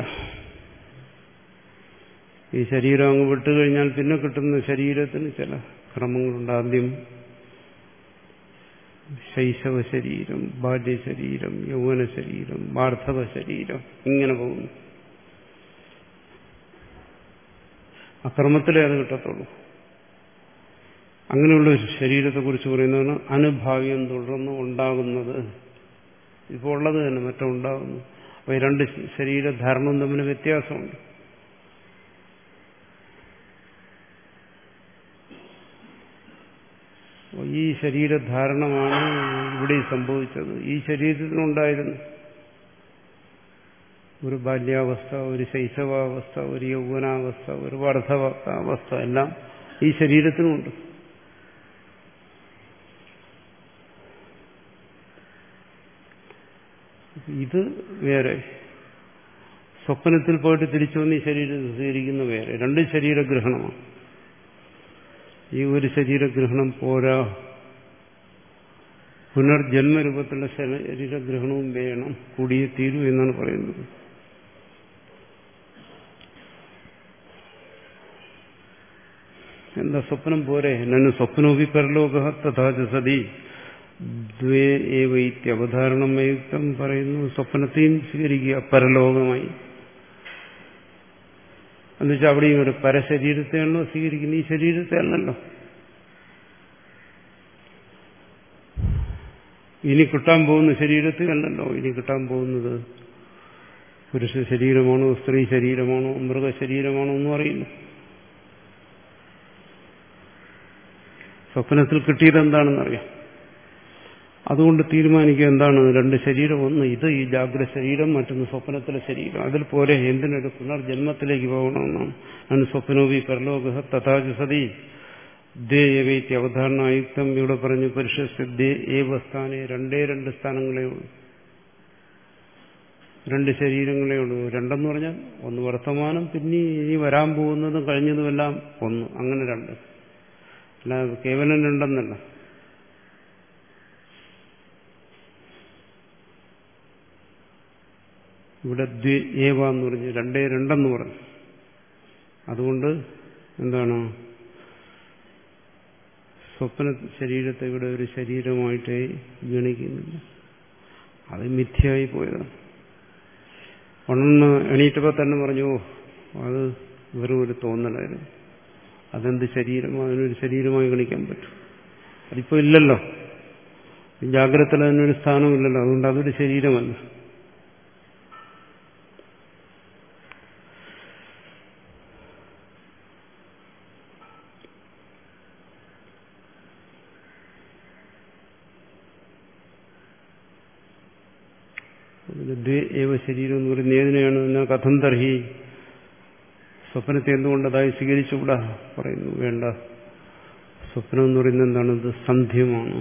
ഈ ശരീരം അങ്ങ് വിട്ടുകഴിഞ്ഞാൽ പിന്നെ കിട്ടുന്ന ശരീരത്തിന് ചില ക്രമങ്ങളുണ്ട്. ആദ്യം ശൈശവ ശരീരം, ബാല്യശരീരം, യൗവന ശരീരം, വാർദ്ധവ ശരീരം, ഇങ്ങനെ പോകുന്നു. അക്രമത്തിലേ അത് കിട്ടത്തുള്ളൂ. അങ്ങനെയുള്ള ഒരു ശരീരത്തെക്കുറിച്ച് പറയുന്നതാണ് അനുഭാവ്യം തുടർന്ന് ഉണ്ടാകുന്നത്. ഇപ്പോൾ ഉള്ളത് തന്നെ മറ്റും ഉണ്ടാകുന്നു. അപ്പോൾ ഈ രണ്ട് ശരീരധാരണവും തമ്മിൽ വ്യത്യാസമുണ്ട്. ഈ ശരീരധാരണമാണ് ഇവിടെ സംഭവിച്ചത്. ഈ ശരീരത്തിനുണ്ടായിരുന്നു ഒരു ബാല്യാവസ്ഥ, ഒരു ശൈശവാവസ്ഥ, ഒരു യൗവനാവസ്ഥ, ഒരു വാർദ്ധവാവസ്ഥ എല്ലാം ഈ ശരീരത്തിനുമുണ്ട്. ഇത് വേറെ. സ്വപ്നത്തിൽ പോയിട്ട് തിരിച്ചു വന്ന് ഈ ശരീരത്തിൽ സ്വീകരിക്കുന്ന വേറെ. രണ്ട് ശരീരഗ്രഹണമാണ്. ഈ ഒരു ശരീരഗ്രഹണം പോരാ, പുനർജന്മരൂപത്തിലുള്ള ശരീരഗ്രഹണവും വേണം, കൂടിയേ തീരൂ എന്നാണ് പറയുന്നത്. എന്താ സ്വപ്നം പോരെ? നന്നു സ്വപ്നോപി പരലോക തഥാച സതി ദ്വേ ഏവൈത്യവധാരണം യുക്തം പറയുന്നു. സ്വപ്നത്തെയും സ്വീകരിക്കുക പരലോകമായി. എന്നുവെച്ചാൽ അവിടെയും ഒരു പരശരീരത്തെയാണല്ലോ സ്വീകരിക്കുന്നത്, ഈ ശരീരത്തെ അല്ലല്ലോ. ഇനി കിട്ടാൻ പോകുന്ന ശരീരത്തെ അല്ലല്ലോ. ഇനി കിട്ടാൻ പോകുന്നത് പുരുഷ ശരീരമാണോ, സ്ത്രീ ശരീരമാണോ, മൃഗശരീരമാണോ ഒന്നും അറിയില്ല. സ്വപ്നത്തിൽ കിട്ടിയത് എന്താണെന്നറിയാം. അതുകൊണ്ട് തീരുമാനിക്കുക എന്താണ് രണ്ട് ശരീരം. ഒന്ന് ഇത് ഈ ജാഗ്രത ശരീരം, മറ്റൊന്ന് സ്വപ്നത്തിലെ ശരീരം. അതിൽ പോലെ എന്തിനൊരു പുനർജന്മത്തിലേക്ക് പോകണമെന്നാണ്. ആണ് സ്വപ്നോപി പരലോക തഥാച സതി ദേവൈത്യ അവധാരണായുക്തം. ഇവിടെ പറഞ്ഞു പുരുഷ ഏവ സ്ഥാനെ, രണ്ടേ രണ്ട് സ്ഥാനങ്ങളേ ഉള്ളൂ, രണ്ട് ശരീരങ്ങളേ ഉള്ളൂ. രണ്ടെന്ന് പറഞ്ഞാൽ ഒന്ന് വർത്തമാനം, പിന്നെ ഇനി വരാൻ പോകുന്നതും കഴിഞ്ഞതുമെല്ലാം ഒന്ന്, അങ്ങനെ രണ്ട്. അല്ല കേവലം രണ്ടെന്നല്ല. ഇവിടെ ദ്വേ ഏവ എന്ന് പറഞ്ഞു, രണ്ടേ രണ്ടെന്ന് പറഞ്ഞു. അതുകൊണ്ട് എന്താണ് സ്വപ്ന ശരീരത്തെ ഇവിടെ ഒരു ശരീരമായിട്ടേ ഗണിക്കുന്നില്ല. അത് മിഥ്യയായി പോയതാണ്. ഒന്നെന്ന് എണീറ്റപ്പോൾ തന്നെ പറഞ്ഞു, അത് വെറും ഒരു തോന്നലായിരുന്നു. അതെന്ത് ശരീരമോ, അതിനൊരു ശരീരമായി ഗണിക്കാൻ പറ്റും. അതിപ്പോൾ ഇല്ലല്ലോ. ജാഗ്രതയിൽ അതിനൊരു സ്ഥാനമില്ലല്ലോ. അതുകൊണ്ട് അതൊരു ശരീരമല്ല. ദ്വേ ഏവ ശരീരം എന്ന് പറയുന്നത് ഏതിനെയാണ്? എന്നാ കഥം തർഹി, സ്വപ്നത്തെ എന്തുകൊണ്ടതായി സ്വീകരിച്ചുകൂടാ പറയുന്നു. വേണ്ട. സ്വപ്നം എന്ന് പറയുന്നത് എന്താണ്? ഇത് സന്ധ്യമാണ്.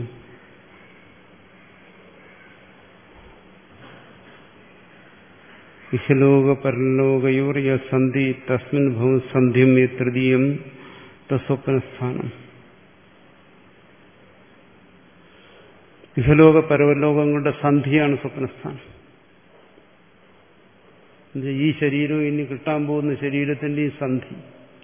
ഇഹലോക പരലോകയോർ യ സന്ധി തസ്മിൻ ഭവം സന്ധ്യം യ തൃതീയം തസ്വപ്നസ്ഥാനം. ഇഹലോക പരലോകങ്ങളുടെ സന്ധിയാണ് സ്വപ്നസ്ഥാനം. ഈ ശരീരവും ഇനി കിട്ടാൻ പോകുന്ന ശരീരത്തിന്റെ സന്ധി.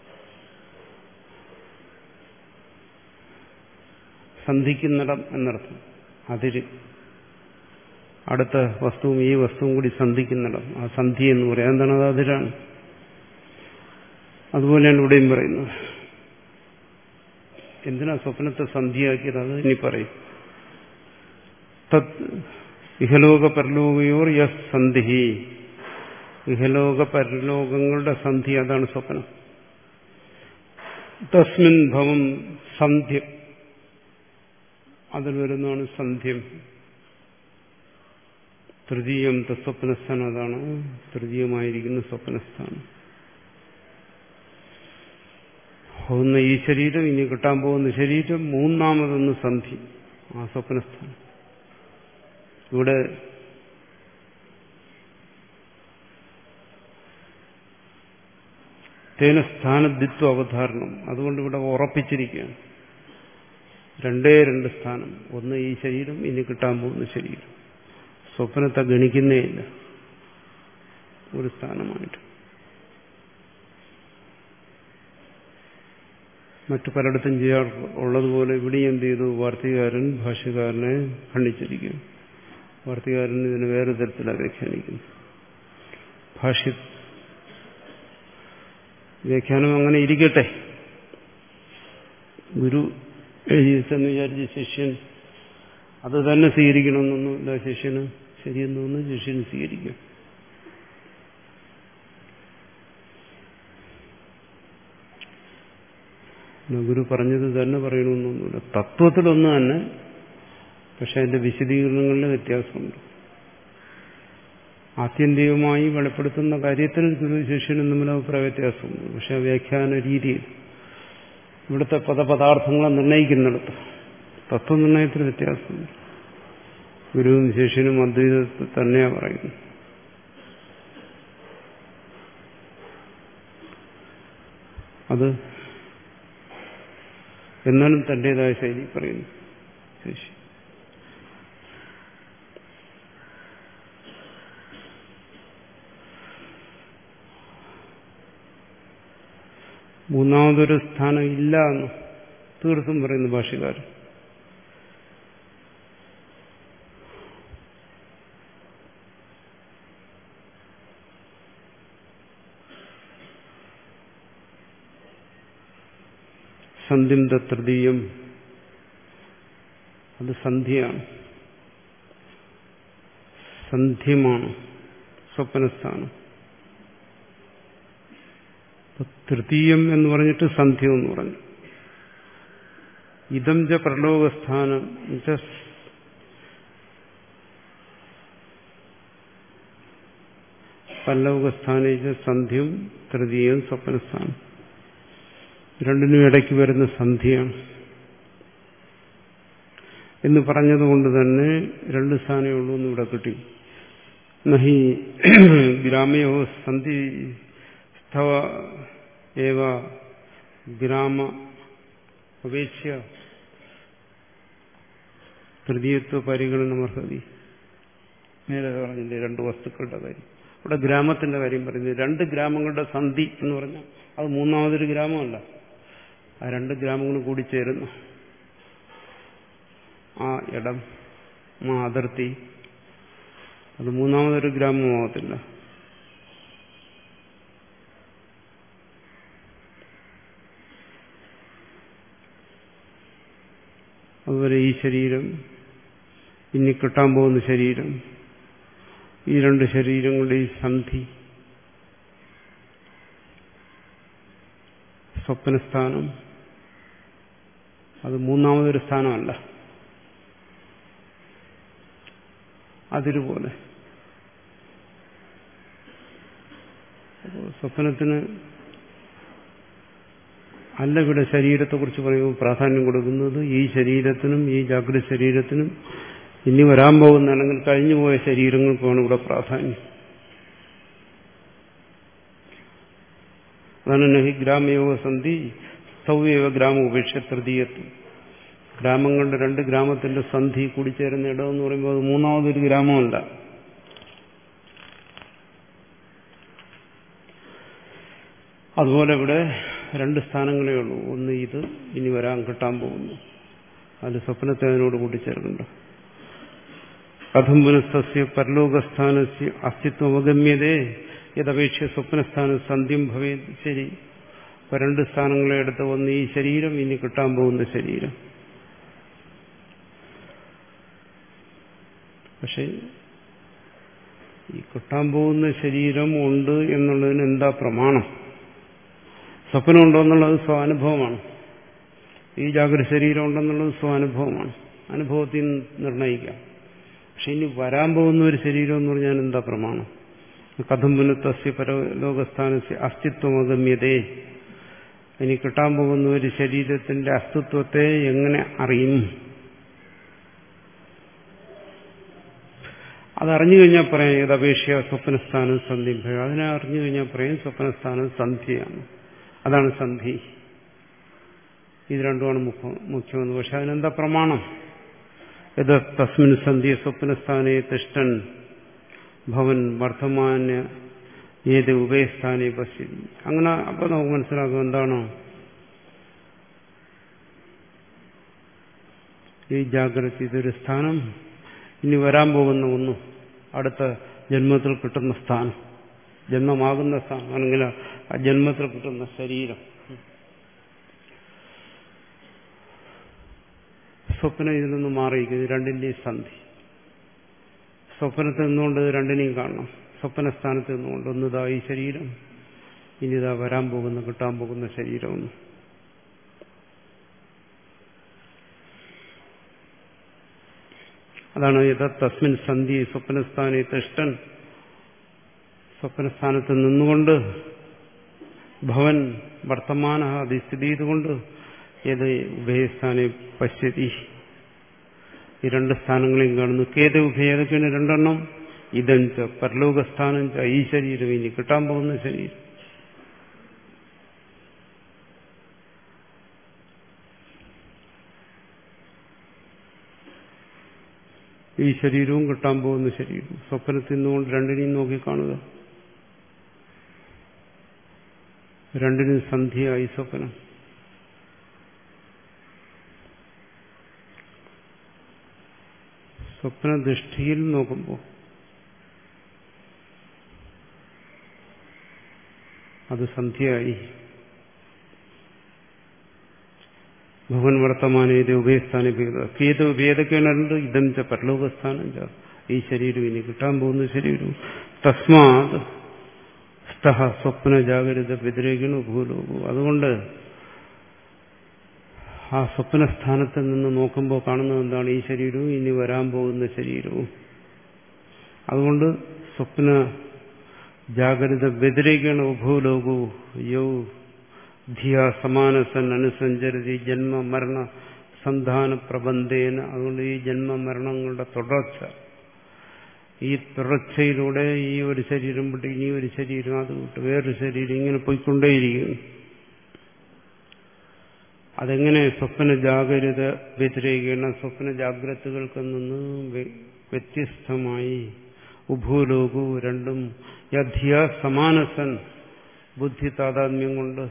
സന്ധിക്കുന്നിടം എന്നർത്ഥം. അതിര്, അടുത്ത വസ്തുവും ഈ വസ്തുവും കൂടി സന്ധിക്കുന്നിടം, ആ സന്ധി എന്ന് പറയാം. എന്താണ് അത്? അതിരാണ്. അതുപോലെയാണ് ഇവിടെയും പറയുന്നത്. എന്തിനാ സ്വപ്നത്തെ സന്ധിയാക്കിയത്? അത് ഇനി പറയും. തത് ഇഹലോക പരലോകയോർ യസ് സന്ധി. ഇഹലോക പരലോകങ്ങളുടെ സന്ധി, അതാണ് സ്വപ്നം. തസ്മിൻ ഭവം സന്ധ്യം, അതിൽ വരുന്നതാണ് സന്ധ്യം. തൃതീയം സ്വപ്നസ്ഥാനം, അതാണ് തൃതീയമായിരിക്കുന്ന സ്വപ്നസ്ഥാനം. ഒന്ന് ഈ ശരീരം, ഇനി കിട്ടാൻ പോകുന്ന ശരീരം, മൂന്നാമതൊന്ന് സന്ധി, ആ സ്വപ്നസ്ഥാനം. ഇവിടെ തേന സ്ഥാനദ്വിത്വ അവധാരണം. അതുകൊണ്ട് ഇവിടെ ഉറപ്പിച്ചിരിക്കുകയാണ്. രണ്ടേ രണ്ട് സ്ഥാനം. ഒന്ന് ഈ ശരീരം, ഇനി കിട്ടാൻ പോകുന്ന ശരീരം. സ്വപ്നത്തെ ഗണിക്കുന്നേ ഇല്ല ഒരു സ്ഥാനമായിട്ട്. മറ്റു പലയിടത്തും ചെയ്യാൻ ഉള്ളതുപോലെ ഇവിടെ എന്ത് ചെയ്തു? വാർത്തകാരൻ ഭാഷ്യകാരനെ ഖണ്ഡിച്ചിരിക്കും. വാർത്തകാരൻ ഇതിന് വേറെ തരത്തിലാണ് വ്യാഖ്യാനിക്കുന്നു. ഭാഷ്യ വ്യാഖ്യാനം അങ്ങനെ ഇരിക്കട്ടെ. ഗുരു എഴുതിയിട്ടെന്ന് വിചാരിച്ച് ശിഷ്യൻ അത് തന്നെ സ്വീകരിക്കണമെന്നൊന്നുമില്ല. ശിഷ്യന് ശരിയെന്ന് തോന്നുന്നു ശിഷ്യന് സ്വീകരിക്കും. ഗുരു പറഞ്ഞത് തന്നെ പറയണമെന്നൊന്നുമില്ല. തത്വത്തിലൊന്ന് തന്നെ, പക്ഷെ അതിന്റെ വിശദീകരണങ്ങളിൽ വ്യത്യാസമുണ്ട്. ആത്യന്തികമായി വെളിപ്പെടുത്തുന്ന കാര്യത്തിൽ ഗുരു ശിഷ്യനും തമ്മിൽ അഭിപ്രായ വ്യത്യാസമുണ്ട്. പക്ഷെ വ്യാഖ്യാന രീതിയിൽ ഇവിടുത്തെ പദപദാർത്ഥങ്ങളെ നിർണ്ണയിക്കുന്നിടത്ത് തത്വനിർണ്ണയത്തിൽ വ്യത്യാസമുണ്ട്. ഗുരുവും ശിഷ്യനും അദ്വൈതത്തിൽ തന്നെയാണ് പറയുന്നത്. അത് എന്നാലും തന്റേതായ ശൈലി പറയുന്നു ശിഷ്യൻ. മൂന്നാമതൊരു സ്ഥാനം ഇല്ല എന്ന് തീർത്തും പറയുന്നു ഭാഷ്യക്കാരൻ. സന്ധ്യം തൃതീയം, അത് സന്ധ്യയാണ്, സന്ധ്യമാണ് സ്വപ്നസ്ഥാനം. തൃതീയം എന്ന് പറഞ്ഞിട്ട് സന്ധ്യം എന്ന് പറഞ്ഞു. ഇതം ച പ്രലോകസ്ഥാനം പല്ലവസ്ഥാനേ സന്ധ്യം തൃതീയം സ്വപ്നസ്ഥാനം. രണ്ടിനും ഇടയ്ക്ക് വരുന്ന സന്ധ്യയാണ് എന്ന് പറഞ്ഞതുകൊണ്ട് തന്നെ രണ്ട് സ്ഥാനമേ ഉള്ളൂ എന്ന് ഇവിടെ കിട്ടി. നഹി ഗ്രാമയോ സന്ധി സ്ഥവ ഏവ ഗ്രാമ അപേക്ഷ തൃതീയത്വ പരിഗണനമർഹതി. നേരെ പറഞ്ഞില്ലേ രണ്ട് വസ്തുക്കളുടെ കാര്യം. ഇവിടെ ഗ്രാമത്തിന്റെ കാര്യം പറയുന്നത്. രണ്ട് ഗ്രാമങ്ങളുടെ സന്ധി എന്ന് പറഞ്ഞാൽ അത് മൂന്നാമതൊരു ഗ്രാമമല്ല, ആ രണ്ട് ഗ്രാമങ്ങളും കൂടി ചേരുന്നു. ആ ഇടം, ആ അതിർത്തി, അത് മൂന്നാമതൊരു ഗ്രാമമാകത്തില്ല. അതുപോലെ ഈ ശരീരം, ഇനി കിട്ടാൻ പോകുന്ന ശരീരം, ഈ രണ്ട് ശരീരങ്ങളുടെ ഈ സന്ധി, സ്വപ്നസ്ഥാനം, അത് മൂന്നാമതൊരു സ്ഥാനമല്ല. അതിരുപോലെ സ്വപ്നത്തിന് അല്ല ഇവിടെ ശരീരത്തെക്കുറിച്ച് പറയുമ്പോൾ പ്രാധാന്യം കൊടുക്കുന്നത് ഈ ശരീരത്തിനും ഈ ജാഗ്രത ശരീരത്തിനും ഇനി വരാൻ പോകുന്ന അല്ലെങ്കിൽ കഴിഞ്ഞുപോയ ശരീരങ്ങൾക്കാണ് ഇവിടെ പ്രാധാന്യം. അതാണ് നഹി ഗ്രാമയോഗ സന്ധി സൗവ്യവ ഗ്രാമ ഉപേക്ഷ തൃതീയത്വം. ഗ്രാമങ്ങളുടെ രണ്ട് ഗ്രാമത്തിന്റെ സന്ധി കൂടിച്ചേരുന്ന ഇടമെന്ന് പറയുമ്പോൾ അത് മൂന്നാമതൊരു ഗ്രാമമല്ല. അതുപോലെ ഇവിടെ രണ്ട് സ്ഥാനങ്ങളേ ഉള്ളൂ. ഒന്ന് ഇത്, ഇനി വരാൻ കിട്ടാൻ പോകുന്നു. അതിൽ സ്വപ്നത്തെ അതിനോട് കൂട്ടിച്ചേർക്കണ്ട. കഥം പുനഃസ്തസ്യ പരലോകസ്ഥാനസ്യ അസ്തിത്വം അവഗമ്യതേ യഥപേക്ഷ സ്വപ്നസ്ഥാനം സന്ധ്യം ഭവേ. ശരി, ഇപ്പൊ രണ്ട് സ്ഥാനങ്ങളെ എടുത്ത് ഒന്ന് ഈ ശരീരം, ഇനി കിട്ടാൻ പോകുന്ന ശരീരം. പക്ഷെ ഈ കിട്ടാൻ പോകുന്ന ശരീരം ഉണ്ട് എന്നുള്ളതിന് എന്താ പ്രമാണം? സ്വപ്നം ഉണ്ടോ എന്നുള്ളത് സ്വാനുഭവമാണ്. ഈ ജാഗ്രത ശരീരം ഉണ്ടെന്നുള്ളത് സ്വാനുഭവമാണ്, അനുഭവത്തിൽ നിർണയിക്കാം. പക്ഷെ ഇനി വരാൻ പോകുന്ന ഒരു ശരീരം എന്ന് പറഞ്ഞാൽ എന്താ പ്രമാണം? കഥം പുനഃസ്തസ്യ പരലോകസ്ഥാനസ്യ അസ്തിത്വം അഗമ്യതേ. ഇനി കിട്ടാൻ പോകുന്ന ഒരു ശരീരത്തിന്റെ അസ്തിത്വത്തെ എങ്ങനെ അറിയും? അതറിഞ്ഞു കഴിഞ്ഞാൽ പറയാം ഏതപേക്ഷ സ്വപ്നസ്ഥാനം സന്ധി. അതിനെ അറിഞ്ഞു കഴിഞ്ഞാൽ പറയും സ്വപ്നസ്ഥാനം സന്ധിയാണ്. അതാണ് സന്ധി. ഇത് രണ്ടുമാണ് മുഖ്യമെന്ന്. പക്ഷെ അതിനെന്താ പ്രമാണം? യഥ തസ്മിൻ സന്ധ്യ സ്വപ്നസ്ഥാനേ തിഷ്ഠൻ ഭവൻ വർത്തമാന ഏത് ഉഭയസ്ഥാനേ പശ്യതി. അങ്ങനെ അപ്പൊ നമുക്ക് മനസ്സിലാക്കും എന്താണോ ഈ ജാഗ്രത ഇതൊരു സ്ഥാനം, ഇനി വരാൻ പോകുന്ന ഒന്ന്, അടുത്ത ജന്മത്തിൽ കിട്ടുന്ന സ്ഥാനം, ജന്മമാകുന്ന സ്ഥാനം അല്ലെങ്കിൽ ആ ജന്മത്തിൽ കിട്ടുന്ന ശരീരം. സ്വപ്നം ഇതിൽ നിന്ന് മാറിയിരിക്കുന്നു. രണ്ടിന്റെയും സന്ധി. സ്വപ്നത്തിൽ നിന്നുകൊണ്ട് രണ്ടിനെയും കാണണം. സ്വപ്നസ്ഥാനത്ത് നിന്നുകൊണ്ട് ഒന്നിതാ ഈ ശരീരം, ഇനിതാ വരാൻ പോകുന്ന കിട്ടാൻ പോകുന്ന ശരീരമൊന്നും. അതാണ് യഥാ തസ്മിൻ സന്ധി സ്വപ്നസ്ഥാനെ തിഷ്ടൻ. സ്വപ്നസ്ഥാനത്ത് നിന്നുകൊണ്ട് ഭവൻ വർത്തമാന അതിസ്ഥിതി ചെയ്തുകൊണ്ട് ഏത് ഉഭയസ്ഥാനെ പശ്യതി, ഈ രണ്ട് സ്ഥാനങ്ങളെയും കാണുന്നു. കേത് ഉഭയ ഏതൊക്കെയാണ് രണ്ടെണ്ണം? ഇതം ച പരലോകസ്ഥാനം ച ഈ ശരീരം, ഇനി കിട്ടാൻ പോകുന്ന ശരീരം. ഈ ശരീരവും കിട്ടാൻ പോകുന്ന ശരീരവും സ്വപ്നത്തിൽ നിന്നുകൊണ്ട് രണ്ടിനെയും നോക്കി കാണുക. രണ്ടിനും സന്ധ്യയായി സ്വപ്നം. സ്വപ്നദൃഷ്ടിയിൽ നോക്കുമ്പോൾ അത് സന്ധ്യയായി. ഭവൻ വർത്തമാനേത് ഉഭയസ്ഥാന ഭേദ ഭേദക്കേണ്ട ഇതം ച പരലോകസ്ഥാനം ച ഈ ശരീരം, ഇനി കിട്ടാൻ പോകുന്ന ശരീരവും. തസ്മാത് സ്തഹ സ്വപ്ന ജാഗ്രത വ്യതിരേകണ ഭൂലോകവും. അതുകൊണ്ട് ആ സ്വപ്നസ്ഥാനത്ത് നിന്ന് നോക്കുമ്പോൾ കാണുന്നത് എന്താണ്? ഈ ശരീരവും ഇനി വരാൻ പോകുന്ന ശരീരവും. അതുകൊണ്ട് സ്വപ്ന ജാഗ്രത വ്യതിരേകണ ഉഭൂലോകവും യൗ ധിയ സമാനസൻ അനുസഞ്ചരതി ജന്മ മരണ സന്ധാന പ്രബന്ധേന. അതുകൊണ്ട് ഈ ജന്മ മരണങ്ങളുടെ തുടർച്ച, ഈ തുടർച്ചയിലൂടെ ഈ ഒരു ശരീരം വിട്ട് ഇനി ഒരു ശരീരം, അത് വിട്ട് വേറൊരു ശരീരം, ഇങ്ങനെ പോയിക്കൊണ്ടേയിരിക്കുന്നു. അതെങ്ങനെ? സ്വപ്ന ജാഗ്രത വ്യതിരേകണ, സ്വപ്ന ജാഗ്രതകൾക്ക് നിന്ന് വ്യത്യസ്തമായി ഉഭൂലോകവും രണ്ടും യധ്യ സമാനസൻ ബുദ്ധി താതാത്മ്യം കൊണ്ട്,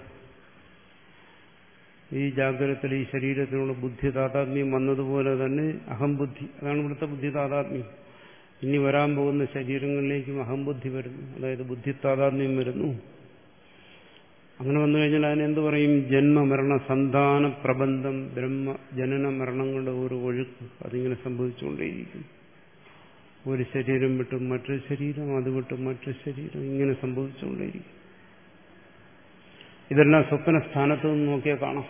ഈ ജാഗ്രതത്തിൽ ഈ ശരീരത്തിനുള്ള ബുദ്ധി താതാത്മ്യം വന്നതുപോലെ തന്നെ അഹംബുദ്ധി, അതാണ് ഇവിടുത്തെ ബുദ്ധി താതാത്മ്യം. ഇനി വരാൻ പോകുന്ന ശരീരങ്ങളിലേക്കും അഹംബുദ്ധി വരുന്നു, അതായത് ബുദ്ധി താതാത്മ്യം വരുന്നു. അങ്ങനെ വന്നു കഴിഞ്ഞാൽ അതിനെന്ത് പറയും? ജന്മമരണ സന്താന പ്രബന്ധം, ബ്രഹ്മ ജനന മരണങ്ങളുടെ ഒരു ഒഴുക്ക് അതിങ്ങനെ സംഭവിച്ചുകൊണ്ടേയിരിക്കും. ഒരു ശരീരം വിട്ടും മറ്റൊരു ശരീരം, അത് വിട്ടും മറ്റൊരു ശരീരം, ഇങ്ങനെ സംഭവിച്ചുകൊണ്ടേയിരിക്കും. ഇതെല്ലാം സ്വപ്ന സ്ഥാനത്ത് നിന്ന് നോക്കിയാൽ കാണാം.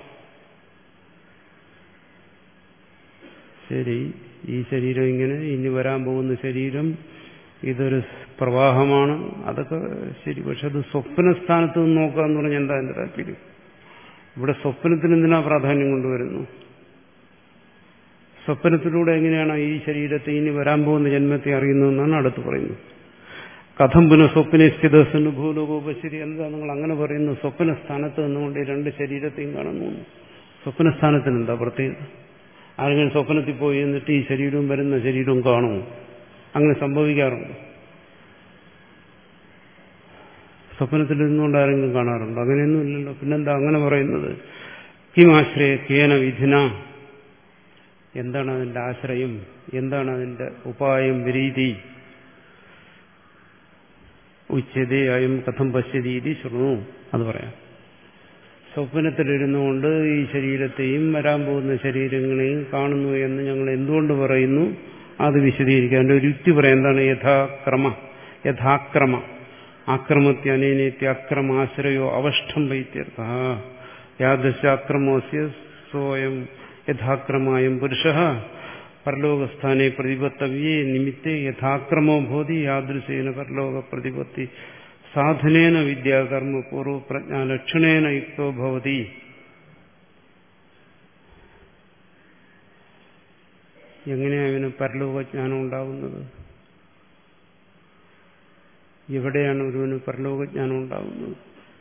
ശരി, ഈ ശരീരം ഇങ്ങനെ, ഇനി വരാൻ പോകുന്ന ശരീരം ഇതൊരു പ്രവാഹമാണ്, അതൊക്കെ ശരി. പക്ഷെ അത് സ്വപ്നസ്ഥാനത്ത് നിന്ന് നോക്കുക എന്ന് പറഞ്ഞാൽ എന്താ എന്റെ താല്പര്യം? ഇവിടെ സ്വപ്നത്തിന് എന്തിനാ പ്രാധാന്യം കൊണ്ടുവരുന്നു? സ്വപ്നത്തിലൂടെ എങ്ങനെയാണ് ഈ ശരീരത്തെ ഇനി വരാൻ പോകുന്ന ജന്മത്തെ അറിയുന്നതെന്നാണ് അടുത്ത് പറയുന്നത്. കഥം പുനഃ സ്വപ്ന സ്ഥിതസ്സന് ഭൂലോകോപശരി. എന്താ നിങ്ങൾ അങ്ങനെ പറയുന്നു? സ്വപ്ന സ്ഥാനത്ത് നിന്നുകൊണ്ട് ഈ രണ്ട് ശരീരത്തെയും കാണുന്നു. സ്വപ്നസ്ഥാനത്തിന് എന്താ പ്രത്യേകത? ആരെങ്കിലും സ്വപ്നത്തിൽ പോയി എന്നിട്ട് ഈ ശരീരവും വരുന്ന ശരീരവും കാണുമോ? അങ്ങനെ സംഭവിക്കാറുണ്ട്? സ്വപ്നത്തിൽ നിന്നുകൊണ്ട് ആരെങ്കിലും കാണാറുണ്ടോ? അങ്ങനെയൊന്നും ഇല്ലല്ലോ. പിന്നെന്താ അങ്ങനെ പറയുന്നത്? കിം ആശ്രയ കേന വിധിന. എന്താണ് അതിന്റെ ആശ്രയം? എന്താണ് അതിന്റെ ഉപായം? വിരീതി ഉച്ചതയായും കഥം പശ്യതീതി ശൃണു. അത് പറയാം. സ്വപ്നത്തിലിരുന്നുകൊണ്ട് ഈ ശരീരത്തെയും വരാൻ പോകുന്ന ശരീരങ്ങളെയും കാണുന്നു എന്ന് ഞങ്ങൾ എന്തുകൊണ്ട് പറയുന്നു? അത് വിശദീകരിക്കാൻ ഒരു യുക്തി പറയാം. എന്താണ്? യഥാക്രമ യഥാക്രമ ആക്രമത്യനേനേത്യക്രമാശ്രയോ അവഷ്ടം വൈത്യർത്ഥ യാദൃശാക്രമോസ്യ സ്വയം യഥാക്രമായം പുരുഷ പരലോകസ്ഥാനെ പ്രതിപത്തവ്യേ നിമിത്തേ യഥാക്രമോ ഭൂതി യാദൃശേന പരലോക പ്രതിപത്തി സാധനേന വിദ്യാകർമ്മ പൂർവപ്രജ്ഞാലക്ഷണേന യുക്തോ ഭവതി. എങ്ങനെയാണ് അവന് പരലോകജ്ഞാനം ഉണ്ടാകുന്നത്? എവിടെയാണ് ഒരുവന് പരലോകജ്ഞാനം ഉണ്ടാകുന്നത്?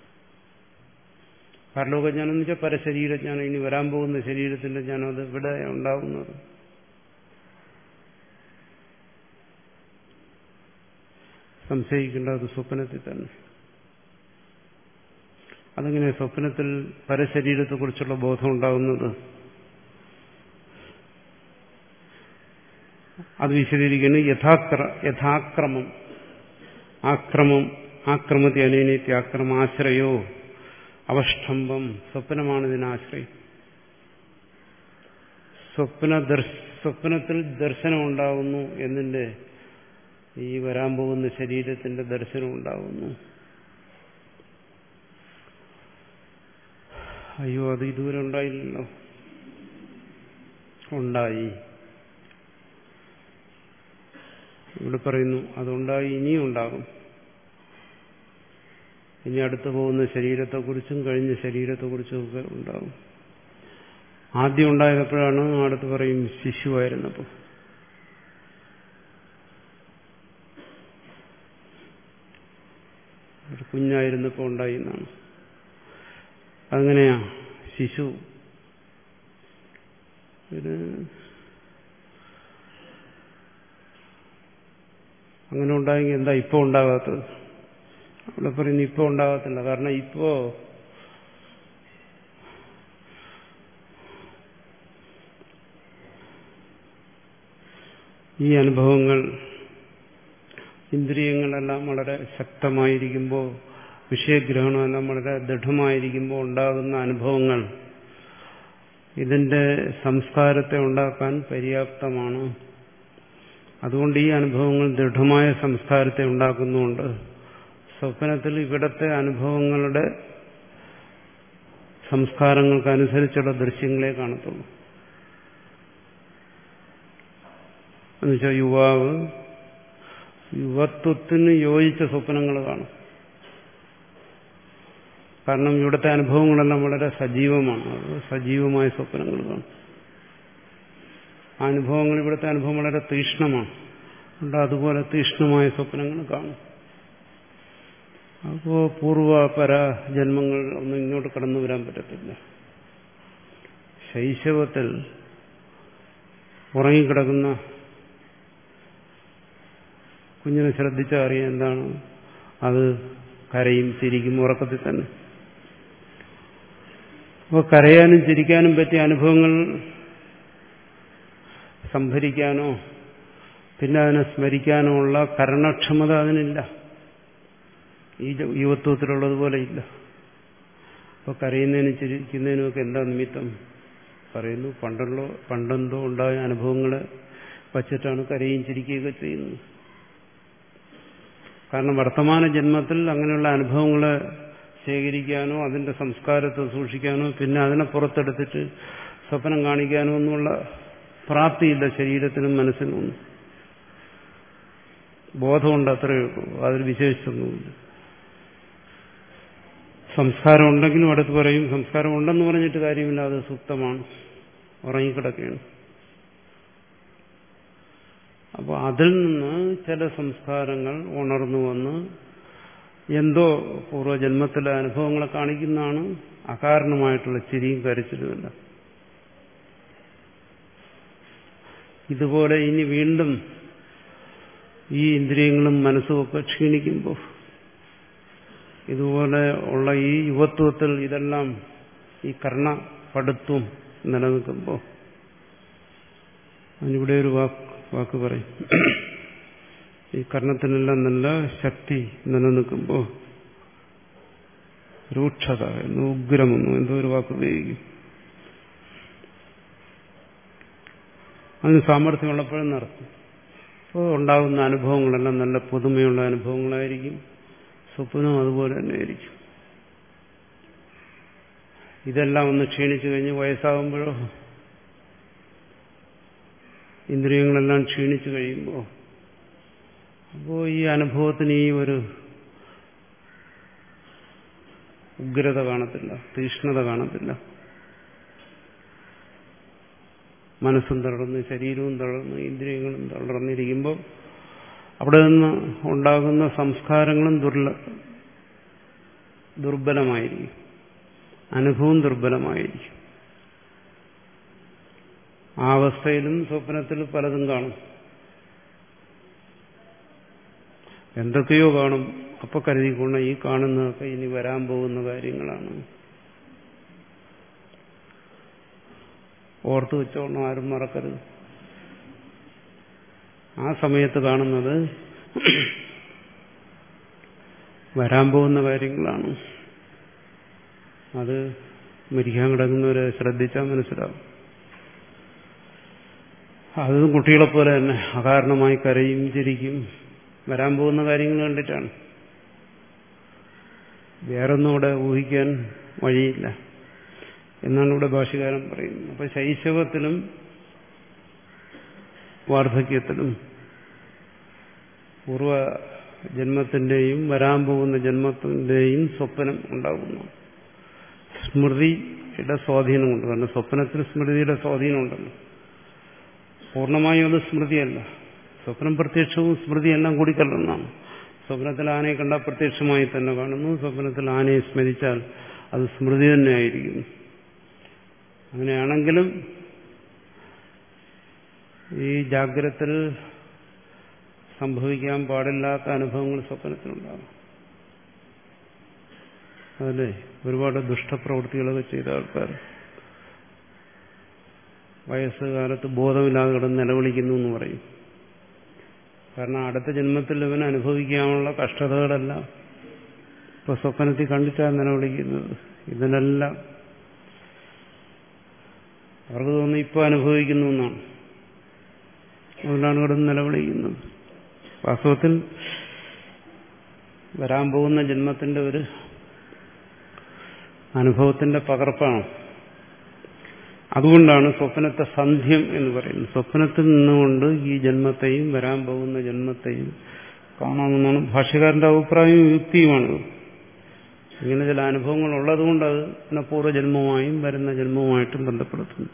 പരലോകജ്ഞാനം എന്ന് വെച്ചാൽ പരശരീരജ്ഞാനം, ഇനി വരാൻ പോകുന്ന ശരീരത്തിന്റെ ജ്ഞാനം. അത് ഇവിടെ ഉണ്ടാകുന്നത് സംശയിക്കേണ്ട, അത് സ്വപ്നത്തിൽ തന്നെ. അതെങ്ങനെ സ്വപ്നത്തിൽ പരശരീരത്തെക്കുറിച്ചുള്ള ബോധം ഉണ്ടാകുന്നത്? അത് വിശദീകരിക്കുന്നു. യഥാക്ര യഥാക്രമം ആക്രമം ആക്രമത്തെ അനേനിത്യാക്രമ ആശ്രയോ അവഷ്ടംഭം സ്വപ്നമാണ് ഇതിനാശ്രയം. സ്വപ്ന സ്വപ്നത്തിൽ ദർശനം ഉണ്ടാകുന്നു എന്നതിന്റെ ഈ വരാൻ പോകുന്ന ശരീരത്തിന്റെ ദർശനം ഉണ്ടാകുന്നു. അയ്യോ, അത് ഇതുവരെ ഉണ്ടായില്ലല്ലോ. ഉണ്ടായി. ഇവിടെ പറയുന്നു അതുണ്ടായി, ഇനിയും ഉണ്ടാകും. ഇനി അടുത്തു പോകുന്ന ശരീരത്തെക്കുറിച്ചും കഴിഞ്ഞ ശരീരത്തെക്കുറിച്ചും ഒക്കെ ഉണ്ടാകും. ആദ്യം ഉണ്ടായപ്പോഴാണ് അടുത്ത് പറയും ശിശുവായിരുന്നപ്പോൾ. ഒരു കുഞ്ഞായിരുന്നപ്പോൾ ഉണ്ടായി എന്നാണ്. അങ്ങനെയാ ശിശു ഇത് അങ്ങനെ ഉണ്ടായെങ്കിൽ എന്താ ഇപ്പൊ ഉണ്ടാകാത്തത്? അവിടെ പറയുന്നു ഇപ്പൊ ഉണ്ടാകത്തില്ല. കാരണം ഇപ്പോ ഈ അനുഭവങ്ങൾ ഇന്ദ്രിയങ്ങളെല്ലാം വളരെ ശക്തമായിരിക്കുമ്പോൾ, വിഷയഗ്രഹണമെല്ലാം വളരെ ദൃഢമായിരിക്കുമ്പോൾ ഉണ്ടാകുന്ന അനുഭവങ്ങൾ ഇതിന്റെ സംസ്കാരത്തെ ഉണ്ടാക്കാൻ പര്യാപ്തമാണ്. അതുകൊണ്ട് ഈ അനുഭവങ്ങൾ ദൃഢമായ സംസ്കാരത്തെ ഉണ്ടാക്കുന്നുണ്ട്. സ്വപ്നത്തിൽ ഇവിടത്തെ അനുഭവങ്ങളുടെ സംസ്കാരങ്ങൾക്കനുസരിച്ചുള്ള ദൃശ്യങ്ങളെ കാണത്തുള്ളൂ. എന്നുവെച്ചാൽ യുവാവ് യുവത്വത്തിന് യോജിച്ച സ്വപ്നങ്ങൾ കാണും. കാരണം ഇവിടുത്തെ അനുഭവങ്ങളെല്ലാം വളരെ സജീവമാണ്. അത് സജീവമായ സ്വപ്നങ്ങൾ കാണും. ആ അനുഭവങ്ങൾ ഇവിടുത്തെ അനുഭവം വളരെ തീക്ഷ്ണമാണ്. അതുകൊണ്ട് അതുപോലെ തീക്ഷ്ണമായ സ്വപ്നങ്ങൾ കാണും. അപ്പോൾ പൂർവ പര ജന്മങ്ങൾ ഒന്നും ഇങ്ങോട്ട് കടന്നു വരാൻ പറ്റത്തില്ല. ശൈശവത്തിൽ ഉറങ്ങിക്കിടക്കുന്ന കുഞ്ഞിനെ ശ്രദ്ധിച്ചാൽ അറിയാം എന്താണ് അത്. കരയും ചിരിക്കും ഉറക്കത്തിൽ തന്നെ. അപ്പോൾ കരയാനും ചിരിക്കാനും പറ്റിയ അനുഭവങ്ങൾ സംഭരിക്കാനോ പിന്നെ അതിനെ സ്മരിക്കാനോ ഉള്ള കരണക്ഷമത അതിനില്ല. ഈ യുവത്വത്തിലുള്ളതുപോലെ ഇല്ല. അപ്പോൾ കരയുന്നതിനും ചിരിക്കുന്നതിനുമൊക്കെ എന്താ നിമിത്തം പറയുന്നു? പണ്ടുള്ള പണ്ടെന്തോ ഉണ്ടായ അനുഭവങ്ങളെ വച്ചിട്ടാണ് കരയും ചിരിക്കുകയൊക്കെ ചെയ്യുന്നത്. കാരണം വർത്തമാന ജന്മത്തിൽ അങ്ങനെയുള്ള അനുഭവങ്ങളെ ശേഖരിക്കാനോ അതിന്റെ സംസ്കാരത്തെ സൂക്ഷിക്കാനോ പിന്നെ അതിനെ പുറത്തെടുത്തിട്ട് സ്വപ്നം കാണിക്കാനോ ഒന്നുമുള്ള പ്രാപ്തിയില്ല ശരീരത്തിനും മനസ്സിനും. ബോധമുണ്ട്, അത്രയേ ഉള്ളൂ. അതിൽ വിശേഷിച്ചൊന്നുമില്ല. സംസ്കാരം ഉണ്ടെങ്കിലും അടുത്ത് പറയും സംസ്കാരം ഉണ്ടെന്ന് പറഞ്ഞിട്ട് കാര്യമില്ല, അത് സുപ്തമാണ്, ഉറങ്ങിക്കിടക്കുകയാണ്. അപ്പോൾ അതിൽ നിന്ന് ചില സംസ്കാരങ്ങൾ ഉണർന്നു വന്ന് എന്തോ പൂർവ്വജന്മത്തിലെ അനുഭവങ്ങളെ കാണിക്കുന്നതാണ് അകാരണമായിട്ടുള്ള ചിരിയും കരച്ചിലുമല്ല. ഇതുപോലെ ഇനി വീണ്ടും ഈ ഇന്ദ്രിയങ്ങളും മനസ്സുമൊക്കെ ക്ഷീണിക്കുമ്പോൾ, ഇതുപോലെ ഉള്ള ഈ യുവത്വത്തിൽ ഇതെല്ലാം ഈ കർണപടുത്വം നിലനിൽക്കുമ്പോൾ, അതിനിവിടെ ഒരു വാക്ക് വാക്ക് പറയും. ഈ കർണത്തിനെല്ലാം നല്ല ശക്തി നിലനിൽക്കുമ്പോൾ രൂക്ഷത എന്ന് ഉഗ്രമെന്നോ എന്തോ ഒരു വാക്ക് ഉപയോഗിക്കും. അതിന് സാമർഥ്യമുള്ളപ്പോഴും നടത്തും. അപ്പോൾ ഉണ്ടാകുന്ന അനുഭവങ്ങളെല്ലാം നല്ല പുതുമയുള്ള അനുഭവങ്ങളായിരിക്കും. സ്വപ്നവും അതുപോലെ തന്നെ ആയിരിക്കും. ഇതെല്ലാം ഒന്ന് ക്ഷീണിച്ചു കഴിഞ്ഞ് വയസ്സാകുമ്പോഴോ ഇന്ദ്രിയങ്ങളെല്ലാം ക്ഷീണിച്ചു കഴിയുമ്പോൾ അപ്പോൾ ഈ അനുഭവത്തിന് ഈ ഒരു ഉഗ്രത കാണത്തില്ല, തീക്ഷ്ണത കാണത്തില്ല. മനസ്സും തളർന്ന് ശരീരവും തളർന്ന് ഇന്ദ്രിയങ്ങളും തളർന്നിരിക്കുമ്പോൾ അവിടെ നിന്ന് ഉണ്ടാകുന്ന സംസ്കാരങ്ങളും ദുർല ദുർബലമായിരിക്കും, അനുഭവം ദുർബലമായിരിക്കും. ആ അവസ്ഥയിലും സ്വപ്നത്തിൽ പലതും കാണും, എന്തൊക്കെയോ കാണും. അപ്പൊ കരുതിക്കൊണ്ട് ഈ കാണുന്നതൊക്കെ ഇനി വരാൻ പോകുന്ന കാര്യങ്ങളാണ്. ഓർത്തു വെച്ചോണം, ആരും മറക്കരുത്. ആ സമയത്ത് കാണുന്നത് വരാൻ പോകുന്ന കാര്യങ്ങളാണ്. അത് മരിക്കാൻ കിടക്കുന്നവരെ ശ്രദ്ധിച്ചാൽ മനസ്സിലാവും. അതും കുട്ടികളെപ്പോലെ തന്നെ അകാരണമായി കരയും ചിരിക്കും. വരാൻ പോകുന്ന കാര്യങ്ങൾ കണ്ടിട്ടാണ്. വേറൊന്നും ഇവിടെ ഊഹിക്കാൻ വഴിയില്ല എന്നാണ് ഇവിടെ ഭാഷ്യകാരൻ പറയുന്നത്. അപ്പൊ ശൈശവത്തിലും വാർദ്ധക്യത്തിലും പൂർവ ജന്മത്തിന്റെയും വരാൻ പോകുന്ന ജന്മത്തിന്റെയും സ്വപ്നം ഉണ്ടാകുന്നു. സ്മൃതിയുടെ സ്വാധീനമുണ്ട്. കാരണം സ്വപ്നത്തിൽ സ്മൃതിയുടെ സ്വാധീനമുണ്ടല്ലോ. പൂർണ്ണമായും അത് സ്മൃതിയല്ല. സ്വപ്നം പ്രത്യക്ഷവും സ്മൃതിയെല്ലാം കൂടിക്കലർന്നാണ്. സ്വപ്നത്തിൽ ആനയെ കണ്ടാൽ പ്രത്യക്ഷമായി തന്നെ കാണുന്നു. സ്വപ്നത്തിൽ ആനയെ സ്മരിച്ചാൽ അത് സ്മൃതി തന്നെയായിരിക്കുന്നു. അങ്ങനെയാണെങ്കിലും ഈ ജാഗ്രതത്തിൽ സംഭവിക്കാൻ പാടില്ലാത്ത അനുഭവങ്ങൾ സ്വപ്നത്തിലുണ്ടാകും. അതല്ലേ ഒരുപാട് ദുഷ്ടപ്രവൃത്തികളൊക്കെ ചെയ്ത ആൾക്കാർ വയസ്സുകാലത്ത് ബോധമില്ലാതെ കിടന്ന് നിലവിളിക്കുന്നു എന്ന് പറയും. കാരണം അടുത്ത ജന്മത്തിൽ ഇവൻ അനുഭവിക്കാനുള്ള കഷ്ടതകളെല്ലാം ഇപ്പൊ സ്വപ്നത്തിൽ കണ്ടിട്ടാണ് നിലവിളിക്കുന്നത്. ഇതിനെല്ലാം അവർക്ക് തോന്നുന്നു ഇപ്പൊ അനുഭവിക്കുന്നു എന്നാണ്. അതുകൊണ്ടാണ് കിടന്ന് നിലവിളിക്കുന്നത്. വാസ്തവത്തിൽ വരാൻ പോകുന്ന ജന്മത്തിന്റെ ഒരു അനുഭവത്തിന്റെ പകർപ്പാണ്. അതുകൊണ്ടാണ് സ്വപ്നത്തെ സന്ധ്യം എന്ന് പറയുന്നത്. സ്വപ്നത്തിൽ നിന്നുകൊണ്ട് ഈ ജന്മത്തെയും വരാൻ പോകുന്ന ജന്മത്തെയും കാണാമെന്നാണ് ഭാഷ്യകാരന്റെ അഭിപ്രായവും യുക്തിയുമാണ്. ഇങ്ങനെ ചില അനുഭവങ്ങൾ ഉള്ളതുകൊണ്ട് അത് പിന്നെ പൂർവ്വജന്മവുമായും വരുന്ന ജന്മവുമായിട്ടും ബന്ധപ്പെടുത്തുന്നു.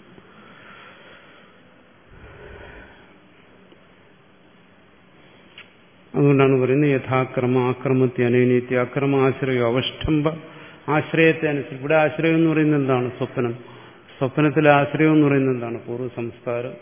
അതുകൊണ്ടാണ് പറയുന്നത് യഥാക്രമ ആക്രമത്തെ അനേനീത്തി അക്രമ ആശ്രയം അവഷ്ടംബ ആശ്രയത്തെ അനുസരിച്ച്. ഇവിടെ ആശ്രയം എന്ന് പറയുന്നത് എന്താണ്? സ്വപ്നം. സ്വപ്നത്തിലെ ആശ്രയം എന്ന് പറയുന്നത് എന്താണ്? പൂർവ്വ സംസ്കാരം.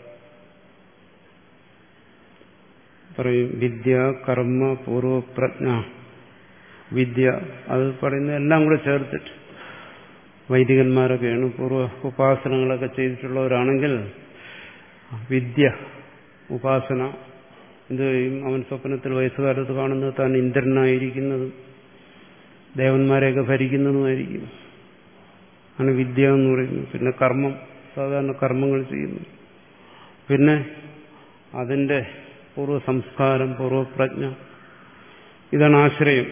പറയും വിദ്യ കർമ്മ പൂർവപ്രജ്ഞ. വിദ്യ അത് പറയുന്നത് എല്ലാം കൂടെ ചേർത്തിട്ട് വൈദികന്മാരൊക്കെയാണ് പൂർവ്വ ഉപാസനകളൊക്കെ ചെയ്തിട്ടുള്ളവരാണെങ്കിൽ വിദ്യ ഉപാസന എന്ത് ചെയ്യും? അവൻ സ്വപ്നത്തിൽ വയസ്സുകാലത്ത് കാണുന്നത് താൻ ഇന്ദ്രനായിരിക്കുന്നതും ദേവന്മാരെയൊക്കെ ഭരിക്കുന്നതുമായിരിക്കും. ആണ് വിദ്യ എന്ന് പറയുന്നത്. പിന്നെ കർമ്മം, സാധാരണ കർമ്മങ്ങൾ ചെയ്യുന്നു. പിന്നെ അതിന്റെ പൂർവ്വ സംസ്കാരം, പൂർവപ്രജ്ഞ, ഇതാണ് ആശ്രയം.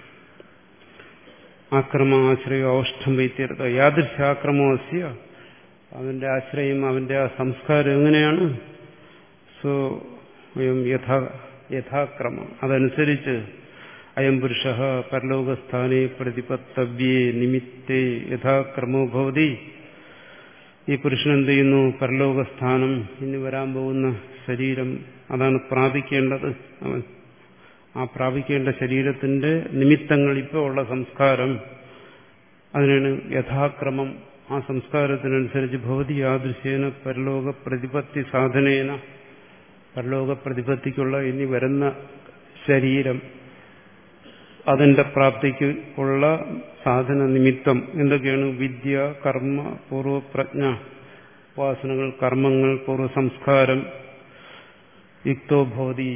ആക്രമ ആശ്രയം ഔഷ്ടം വൈത്യർത്ഥ യാദൃശ്യാക്രമോസ്യ. അവന്റെ ആശ്രയം, അവന്റെ ആ സംസ്കാരം എങ്ങനെയാണ്? സോ യഥാ യഥാക്രമ അതനുസരിച്ച് അയം പുരുഷ പരലോകസ്ഥാനെ പ്രതിപത്തവ്യേ നിമിത്തേ യഥാക്രമോ ഭവതി. ഈ പുരുഷൻ എന്ത് ചെയ്യുന്നു? പരലോകസ്ഥാനം, ഇനി വരാൻ പോകുന്ന ശരീരം, അതാണ് പ്രാപിക്കേണ്ടത്. അവൻ ആ പ്രാപിക്കേണ്ട ശരീരത്തിന്റെ നിമിത്തങ്ങൾ, ഇപ്പോൾ ഉള്ള സംസ്കാരം, അതിനാണ് യഥാക്രമം. ആ സംസ്കാരത്തിനനുസരിച്ച് ഭവതി യാദൃശ്യേന പരലോക പ്രതിപത്തി സാധനേന, പരലോക പ്രതിപത്തിക്കുള്ള ഇനി വരുന്ന ശരീരം, അതിന്റെ പ്രാപ്തിക്ക് ഉള്ള സാധന നിമിത്തം എന്തൊക്കെയാണ്? വിദ്യ കർമ്മ പൂർവപ്രജ്ഞ, ഉപാസനകൾ, കർമ്മങ്ങൾ, പൂർവ്വ സംസ്കാരം, യുക്തോ ഭവതി,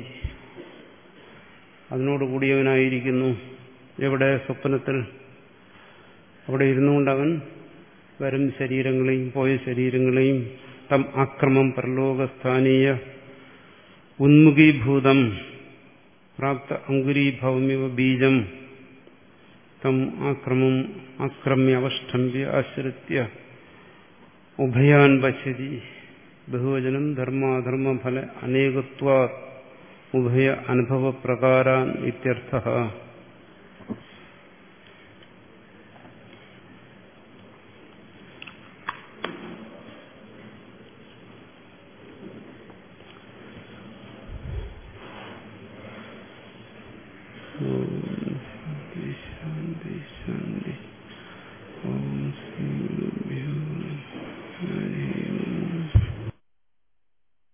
അതിനോടുകൂടിയവനായിരിക്കുന്നു. എവിടെ? സ്വപ്നത്തിൽ. അവിടെ ഇരുന്നുകൊണ്ട് അവൻ വരും ശരീരങ്ങളെയും പോയ ശരീരങ്ങളെയും തം ആക്രമം പരലോകസ്ഥാനീയ ഉന്മുഖീഭൂതം പ്രാപ്ത അങ്കുരീഭവമിവ ബീജം തം ആക്രമം ആക്രമ്യ അവഷ്ടംബ്യ ആശ്രിത്യ ഉഭയാൻ പശ്യതി. ബഹുവചനം ധർമാധർമ്മ ഫല അനേകത്വാ ഉഭയ അനുഭവ പ്രകാരാൻ ഇത്യർത്ഥഃ.